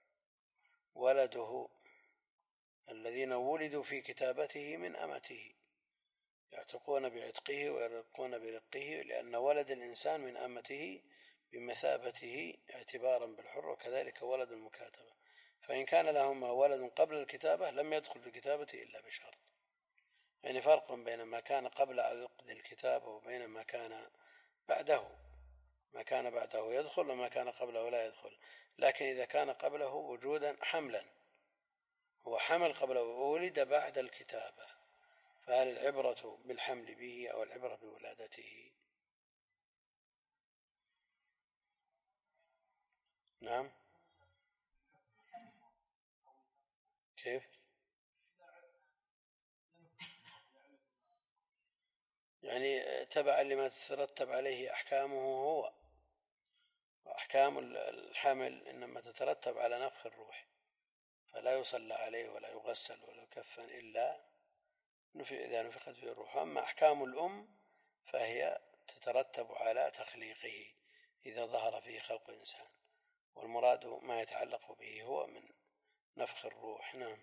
ولده الذين ولدوا في كتابته من أمته يعتقون بعتقه ويرقون برقه، لأن ولد الإنسان من أمته بمثابته اعتبارا بالحر، وكذلك ولد المكاتبة. فإن كان لهما ولد قبل الكتابة لم يدخل في الكتابة إلا بشرط. يعني فرق بين ما كان قبل عقد الكتابة وبين ما كان بعده. ما كان بعده يدخل وما كان قبله لا يدخل. لكن إذا كان قبله وجودا حملا، هو حمل قبله وولد بعد الكتابة، فهل العبرة بالحمل به أو العبرة بولادته؟ نعم. كيف؟ يعني تبعا لما تترتب عليه أحكامه هو، وأحكام الحمل إنما تترتب على نفخ الروح، فلا يصلى عليه ولا يغسل ولا يكفن إلا إذا نفخت فيه الروح. أما أحكام الأم فهي تترتب على تخليقه إذا ظهر فيه خلق إنسان، والمراد ما يتعلق به هو من نفخ الروح. نعم.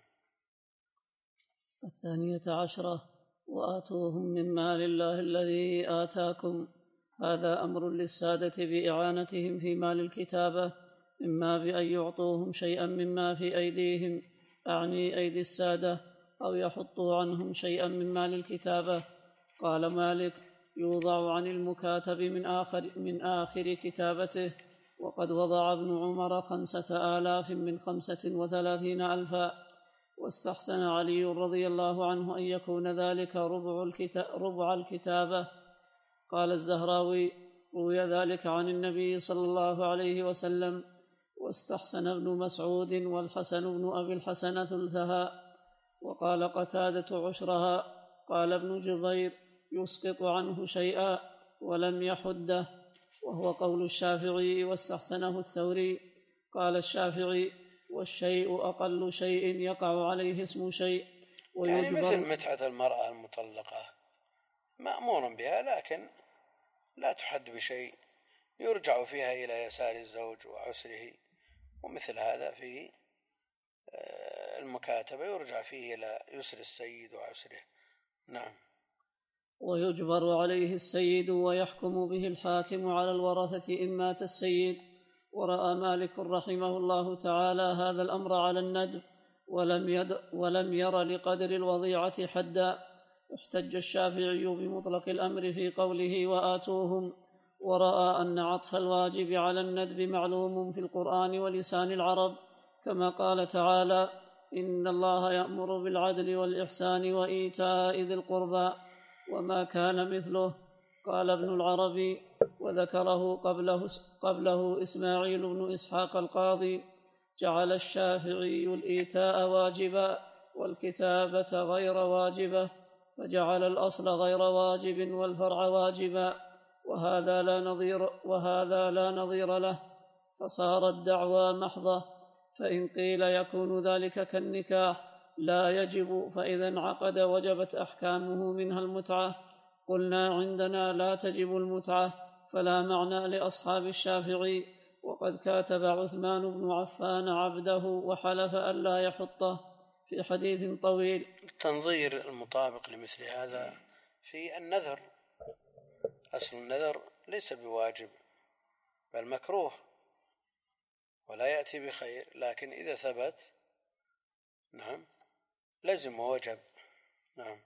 الثانية عشرة: وآتوهم من مال الله الذي آتاكم. هذا أمر للسادة بإعانتهم في مال الكتابة، إما بأن يعطوهم شيئا مما في أيديهم، أعني أيدي السادة، أو يحطوا عنهم شيئا من مال الكتابة. قال مالك: يوضع عن المكاتب من آخر, من آخر كتابته. وقد وضع ابن عمر خمسة آلاف من خمسة وثلاثين ألفا، واستحسن علي رضي الله عنه أن يكون ذلك ربع, الكتاب ربع الكتابة. قال الزهراوي: روي ذلك عن النبي صلى الله عليه وسلم. واستحسن ابن مسعود والحسن بن أبي الحسن ثلثها. وقال قتادة: عشرها. قال ابن جبير: يسقط عنه شيئا ولم يحده، وهو قول الشافعي، واستحسنه الثوري. قال الشافعي: والشيء أقل شيء يقع عليه اسم شيء. يعني مثل متعة المرأة المطلقة مأمور بها، لكن لا تحد بشيء، يرجع فيها إلى يسار الزوج وعسره، ومثل هذا في المكاتبة يرجع فيه إلى يسر السيد وعسره. نعم. ويجبر عليه السيد ويحكم به الحاكم على الورثة إن مات السيد. ورأى مالك رحمه الله تعالى هذا الأمر على الندب، ولم, يد ولم ير لقدر الوضيعة حدا. احتج الشافعي بمطلق الأمر في قوله وآتوهم، ورأى أن عطف الواجب على الندب معلوم في القرآن ولسان العرب، كما قال تعالى: إن الله يأمر بالعدل والإحسان وإيتاء ذي القربى، وما كان مثله. قال ابن العربي: وذكره قبله, قبله إسماعيل بن إسحاق القاضي: جعل الشافعي الإيتاء واجبا والكتابة غير واجبة، فجعل الأصل غير واجب والفرع واجبا، وهذا لا نظير, وهذا لا نظير له، فصار الدعوى محضة. فإن قيل يكون ذلك كالنكاح لا يجب، فإذا انعقد وجبت أحكامه منها المتعة. قلنا عندنا لا تجب المتعة، فلا معنى لأصحاب الشافعي. وقد كاتب عثمان بن عفان عبده وحلف ألا يحطه في حديث طويل. التنظير المطابق لمثل هذا في النذر، أصل النذر ليس بواجب بل مكروه ولا يأتي بخير، لكن إذا ثبت نعم لزم ووجب. نعم.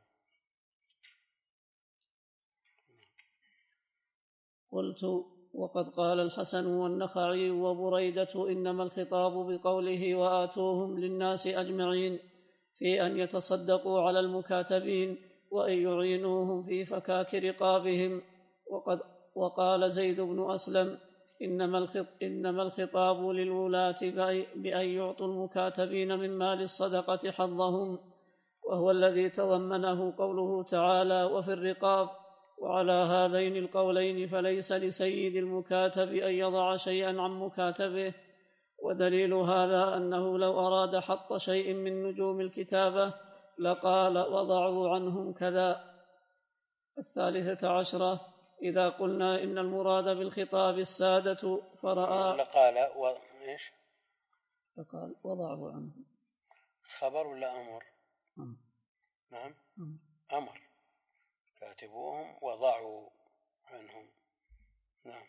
قلت: وقد قال الحسن والنخعي وبريدة إنما الخطاب بقوله وآتوهم للناس أجمعين في أن يتصدقوا على المكاتبين وأن يعينوهم في فكاك رقابهم. وقد وقال زيد بن أسلم: إنما الخطاب للولاة بأن يعطوا المكاتبين من مال الصدقة حظهم، وهو الذي تضمنه قوله تعالى: وفي الرقاب. وعلى هذين القولين فليس لسيد المكاتب أن يضع شيئا عن مكاتبه، ودليل هذا أنه لو أراد حط شيء من نجوم الكتابة لقال: وضعوا عنهم كذا. الثالثة عشرة: إذا قلنا إن المراد بالخطاب السادة فرأى لقال و... إيش؟ لقال وضعوا عنهم. خبر ولا أمر؟ أمر. نعم. أمر. أمر. كاتبوهم وضعوا عنهم. نعم.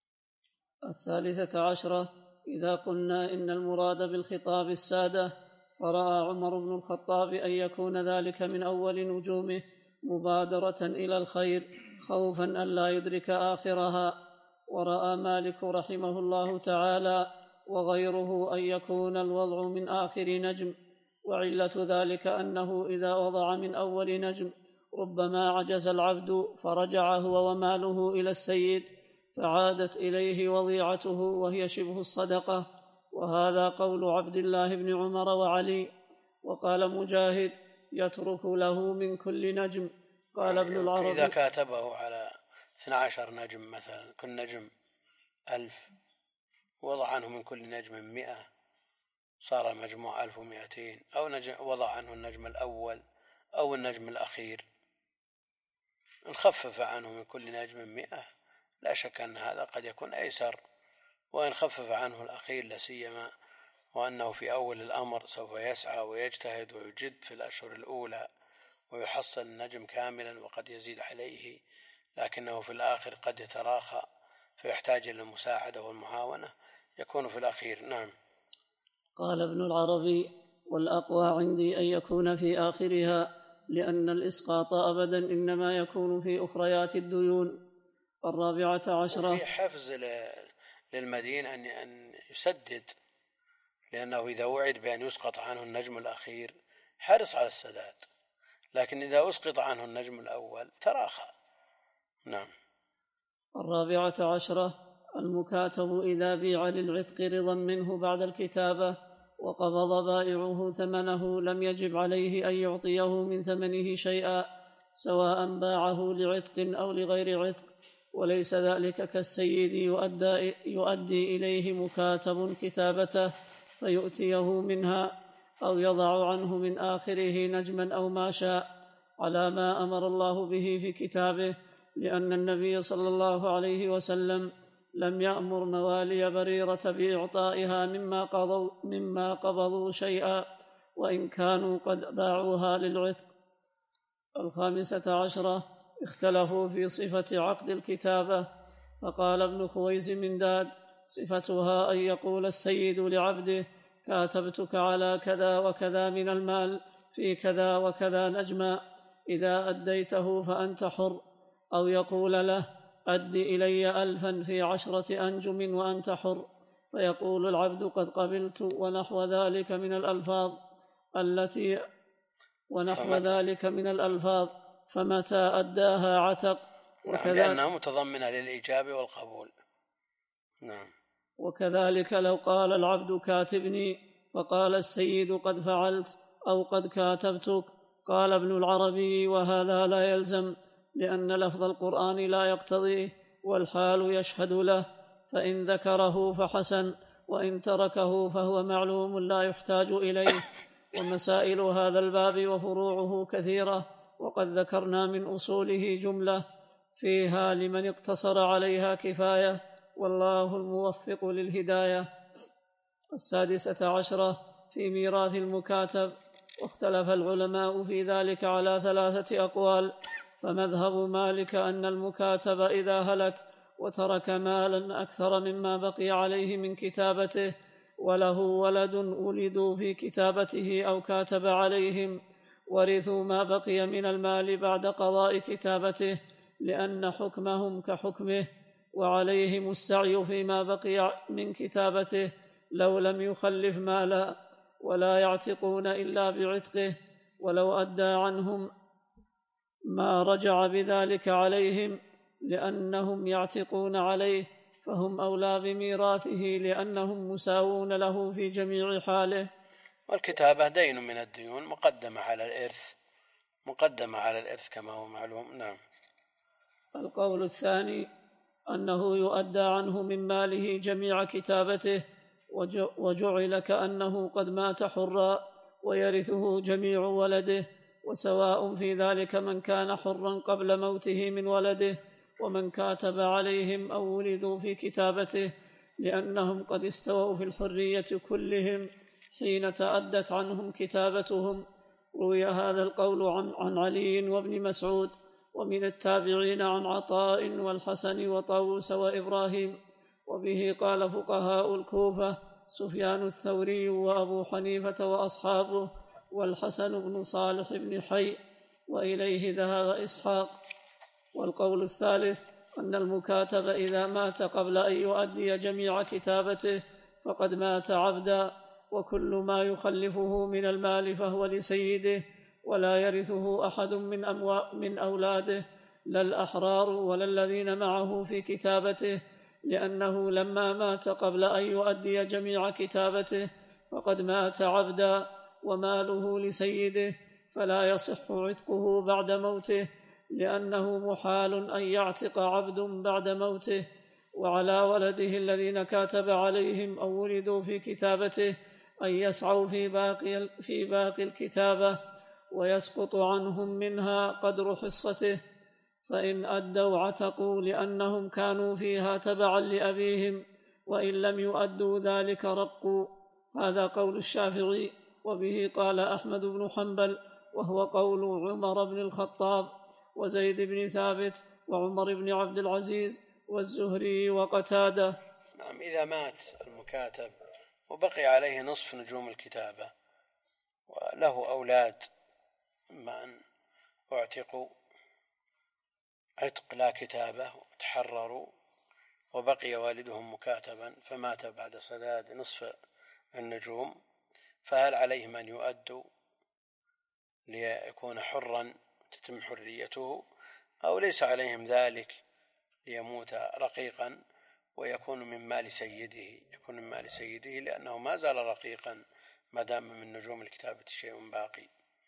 الثالثة عشرة: إذا قلنا إن المراد بالخطاب السادة فرأى عمر بن الخطاب أن يكون ذلك من أول نجومه مبادرة إلى الخير خوفا أن لا يدرك آخرها، ورأى مالك رحمه الله تعالى وغيره أن يكون الوضع من آخر نجم، وعلة ذلك أنه إذا وضع من أول نجم ربما عجز العبد فرجع هو وماله إلى السيد فعادت إليه وضيعته وهي شبه الصدقة، وهذا قول عبد الله بن عمر وعلي. وقال مجاهد: يترك له من كل نجم. قال ابن العربي: إذا كاتبه على اثنى عشر نجم مثلا، كل نجم ألف، وضع عنه من كل نجم مئة، صار المجموع ألف ومئتين، أو وضع عنه النجم الأول أو النجم الأخير، نخفف عنه من كل نجم مئة، لا شك أن هذا قد يكون أيسر، وإن خفف عنه الأخير لسيما وأنه في أول الأمر سوف يسعى ويجتهد ويجد في الأشهر الأولى ويحصل النجم كاملا وقد يزيد عليه، لكنه في الآخر قد يتراخى فيحتاج إلى المساعدة والمعاونة، يكون في الأخير. نعم. قال ابن العربي: والأقوى عندي أن يكون في آخرها، لأن الإسقاط أبدا إنما يكون في أخريات الديون. الرابعة عشرة: وفي حفز للمدين أن يسدد، لأنه إذا وعد بأن يسقط عنه النجم الأخير حرص على السداد، لكن إذا أسقط عنه النجم الأول تراخى. نعم. الرابعة عشرة: المكاتب إذا بيع للعتق رضا منه بعد الكتابة وقبض بائعه ثمنه لم يجب عليه أن يعطيه من ثمنه شيئا، سواء باعه لعتق أو لغير عتق، وليس ذلك كالسيد يؤدي, يؤدي إليه مكاتب كتابته فيؤتيه منها أو يضع عنه من آخره نجما أو ما شاء على ما أمر الله به في كتابه، لأن النبي صلى الله عليه وسلم لم يأمر موالي بريرة بإعطائها مما قضوا, مما قبضوا شيئا وإن كانوا قد باعوها للعتق. الخامسة عشرة: اختلفوا في صفة عقد الكتابة، فقال ابن خويزمنداد: صفتها أن يقول السيد لعبده: كاتبتك على كذا وكذا من المال في كذا وكذا نجما، إذا أديته فأنت حر، أو يقول له: أد إلي ألفا في عشرة أنجم وأنت حر، فيقول العبد: قد قبلت، ونحو ذلك من الألفاظ التي ونحو ذلك من الألفاظ فمتى أداها عتق. نعم، لأنها متضمنة للإجابة والقبول. نعم. وكذلك لو قال العبد: كاتبني، فقال السيد: قد فعلت أو قد كاتبتك، قال ابن العربي: وهذا لا يلزم، لأن لفظ القرآن لا يقتضيه والحال يشهد له، فإن ذكره فحسن، وإن تركه فهو معلوم لا يحتاج إليه. ومسائل هذا الباب وفروعه كثيرة، وقد ذكرنا من أصوله جملة فيها لمن اقتصر عليها كفاية، والله الموفق للهداية. السادسة عشرة: في ميراث المكاتب، واختلف العلماء في ذلك على ثلاثة أقوال، فمذهب مالك أن المكاتب إذا هلك وترك مالا أكثر مما بقي عليه من كتابته وله ولد ولدوا في كتابته أو كاتب عليهم ورثوا ما بقي من المال بعد قضاء كتابته لأن حكمهم كحكمه، وعليهم السعي فيما بقي من كتابته لو لم يخلف مالا، ولا يعتقون إلا بعتقه، ولو أدى عنهم ما رجع بذلك عليهم لأنهم يعتقون عليه، فهم أولى بميراثه لأنهم مساوون له في جميع حاله. والكتابة دين من الديون مقدمة على الإرث مقدمة على الإرث كما هو معلوم. نعم. القول الثاني أنه يؤدى عنه من ماله جميع كتابته، وجعل كأنه قد مات حرا، ويرثه جميع ولده، وسواء في ذلك من كان حرا قبل موته من ولده ومن كاتب عليهم أو ولدوا في كتابته، لأنهم قد استووا في الحرية كلهم حين تأدت عنهم كتابتهم. روي هذا القول عن, عن علي وابن مسعود، ومن التابعين عن عطاء والحسن وطاووس وإبراهيم، وبه قال فقهاء الكوفة سفيان الثوري وأبو حنيفة وأصحابه والحسن بن صالح بن حي، وإليه ذهب إسحاق. والقول الثالث أن المكاتب إذا مات قبل أن يؤدي جميع كتابته فقد مات عبدا، وكل ما يخلفه من المال فهو لسيده، ولا يرثه أحد من, من أولاده، لا الأحرار ولا الذين معه في كتابته، لأنه لما مات قبل أن يؤدي جميع كتابته فقد مات عبدا وماله لسيده، فلا يصح عتقه بعد موته، لأنه محال أن يعتق عبد بعد موته. وعلى ولده الذين كاتب عليهم أو ولدوا في كتابته أن يسعوا في باقي, في باقي الكتابة، ويسقط عنهم منها قدر حصته، فإن أدوا عتقوا لأنهم كانوا فيها تبعا لأبيهم، وإن لم يؤدوا ذلك رقوا. هذا قول الشافعي، وبه قال أحمد بن حنبل، وهو قول عمر بن الخطاب وزيد بن ثابت وعمر بن عبد العزيز والزهري وقتادة. نعم. إذا مات المكاتب وبقي عليه نصف نجوم الكتابة وله أولاد من اعتقوا عتق لا كتابة وتحرروا، وبقي والدهم مكاتبا فمات بعد سداد نصف النجوم، فهل عليهم أن يؤدوا ليكون حرا تتم حريته، أو ليس عليهم ذلك ليموت رقيقا ويكون من مال سيده يكون من مال سيده لأنه ما زال رقيقا ما دام من نجوم الكتابة شيء باقي؟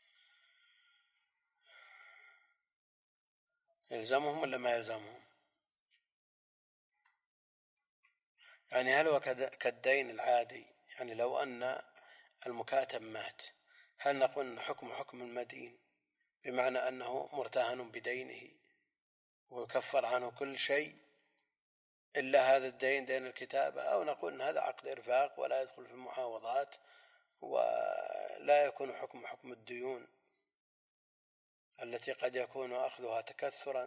يلزمهم ولا ما يلزمهم؟ يعني هل هو كالدين العادي؟ يعني لو أن المكاتب مات هل نقول حكم حكم المدين، بمعنى أنه مرتهن بدينه ويكفر عنه كل شيء إلا هذا الدين دين الكتابة، أو نقول أن هذا عقد إرفاق ولا يدخل في المعاوضات ولا يكون حكم حكم الديون التي قد يكون أخذها تكثرا؟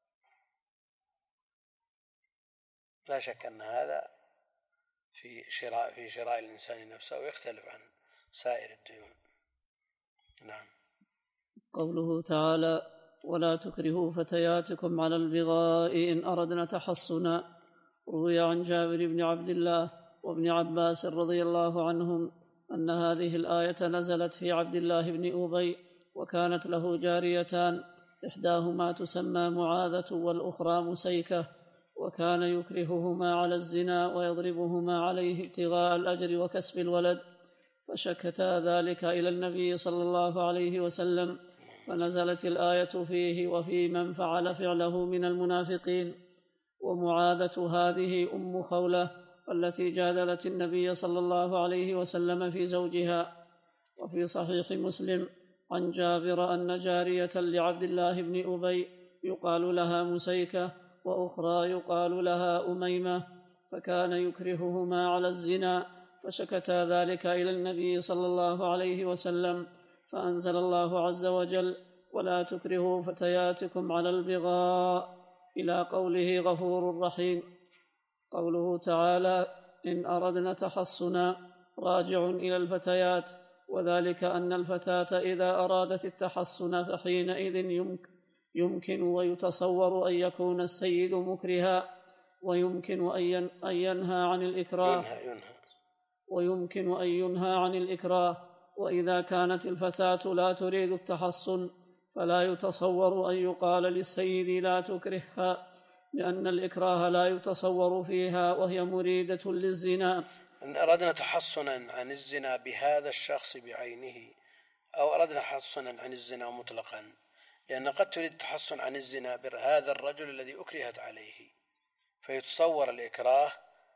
لا شك أن هذا في شراء في شراء الإنسان نفسه ويختلف عن سائر الديون. نعم. قوله تعالى: ولا تكرهوا فتياتكم على البغاء إن أردنا تحصنا. روي عن جابر بن عبد الله وابن عباس رضي الله عنهم أن هذه الآية نزلت في عبد الله بن أبي، وكانت له جاريتان، إحداهما تسمى معاذة والأخرى مسيكة، وكان يكرههما على الزنا ويضربهما عليه ابتغاء الأجر وكسب الولد، فشكتا ذلك إلى النبي صلى الله عليه وسلم، فنزلت الآية فيه وفي من فعل فعله من المنافقين. ومعاذة هذه أم خولة التي جادلت النبي صلى الله عليه وسلم في زوجها. وفي صحيح مسلم عن جابر أن جارية لعبد الله بن أبي يقال لها مسيكة وأخرى يقال لها أميمة، فكان يكرههما على الزنا، فشكتا ذلك إلى النبي صلى الله عليه وسلم، فأنزل الله عز وجل: ولا تكرهوا فتياتكم على البغاء، إلى قوله غفور رحيم. قوله تعالى: إن أردنا تحصنا راجع إلى الفتيات، وذلك أن الفتاة إذا أرادت التحصن فحينئذ يمكن, يمكن ويتصور أن يكون السيد مكرها، ويمكن أن ينهى عن الإكراه ينهى ينهى ويمكن أن ينهى عن الإكراه. وإذا كانت الفتاة لا تريد التحصن فلا يتصور أن يقال للسيد لا تكرهها، لأن الإكراه لا يتصور فيها وهي مريدة للزنا. إن أردنا تحصنا عن الزنا بهذا الشخص بعينه، أو أردنا تحصنا عن الزنا مطلقا، لأن قد تريد التحصن عن الزنا بهذا الرجل الذي أكرهت عليه، فيتصور الإكراه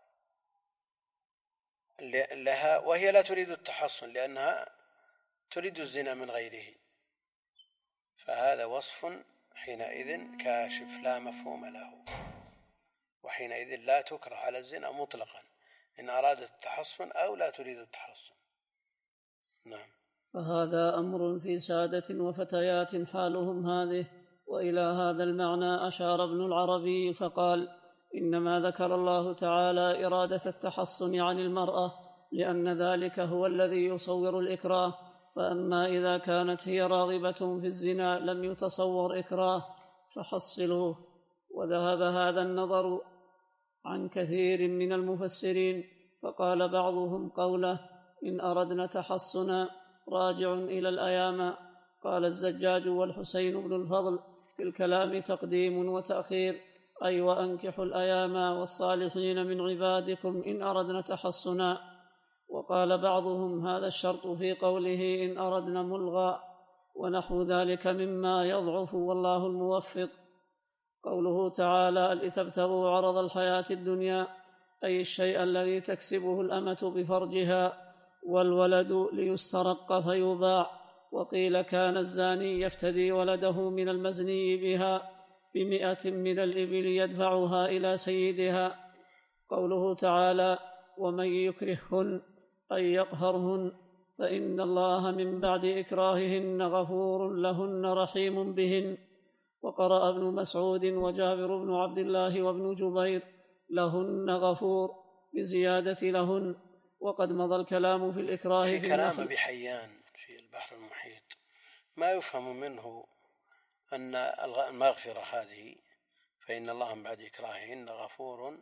لها وهي لا تريد التحصن لأنها تريد الزنا من غيره، فهذا وصف حينئذ كاشف لا مفهوم له، وحينئذ لا تكره على الزنا مطلقا إن أرادت التحصن أو لا تريد التحصن. نعم. فهذا أمر في سادة وفتيات حالهم هذه. وإلى هذا المعنى أشار ابن العربي فقال: إنما ذكر الله تعالى إرادة التحصن عن المرأة لأن ذلك هو الذي يصور الإكراه، فأما إذا كانت هي راغبة في الزنا لم يتصور إكراه فحصلوه. وذهب هذا النظر عن كثير من المفسرين، فقال بعضهم قوله إن أردنا تحصنا راجع إلى الأيام. قال الزجاج والحسين بن الفضل في الكلام تقديم وتأخير، أي وأنكحوا الأيام والصالحين من عبادكم إن أردنا تحصنا. وقال بعضهم هذا الشرط في قوله إن أردنا ملغى، ونحو ذلك مما يضعف والله الموفق. قوله تعالى لتبتغوا عرض الحياة الدنيا، أي الشيء الذي تكسبه الأمة بفرجها، والولد ليسترق فيباع. وقيل كان الزاني يفتدي ولده من المزني بها بمئة من الإبل يدفعها إلى سيدها. قوله تعالى ومن يكرههن أي يقهرهن، فإن الله من بعد إكراههن غفور لهن رحيم بهن. وقرأ ابن مسعود وجابر بن عبد الله وابن جبير لهن غفور بزيادة لهن. وقد مضى الكلام في الإكراه في في كلام بحيان في البحر المحيط ما يفهم منه أن المغفرة هذه فإن الله من بعد إكراههن غفور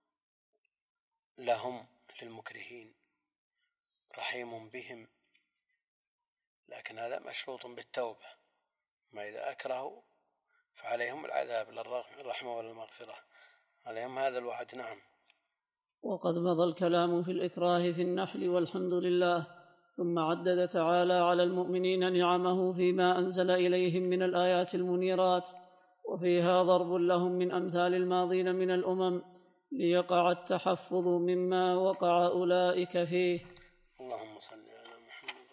لهم للمكرهين رحيم بهم، لكن هذا مشروط بالتوبة، ما إذا أكرهوا فعليهم العذاب للرحمة والمغفرة، عليهم هذا الوعد. نعم. وقد مضى الكلام في الإكراه في النحل والحمد لله، ثم عدد تعالى على المؤمنين نعمه فيما أنزل إليهم من الآيات المنيرات، وفيها ضرب لهم من أمثال الماضين من الأمم ليقع التحفظ مما وقع أولئك فيه. اللهم صل على محمد.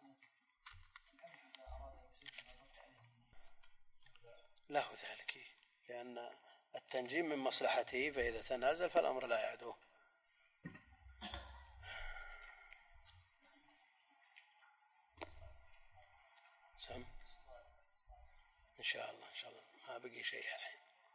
له ذلك لأن التنجيم من مصلحته، فإذا تنازل فالأمر لا يعدوه. سم إن شاء الله إن شاء الله ما بقي شيء الحين.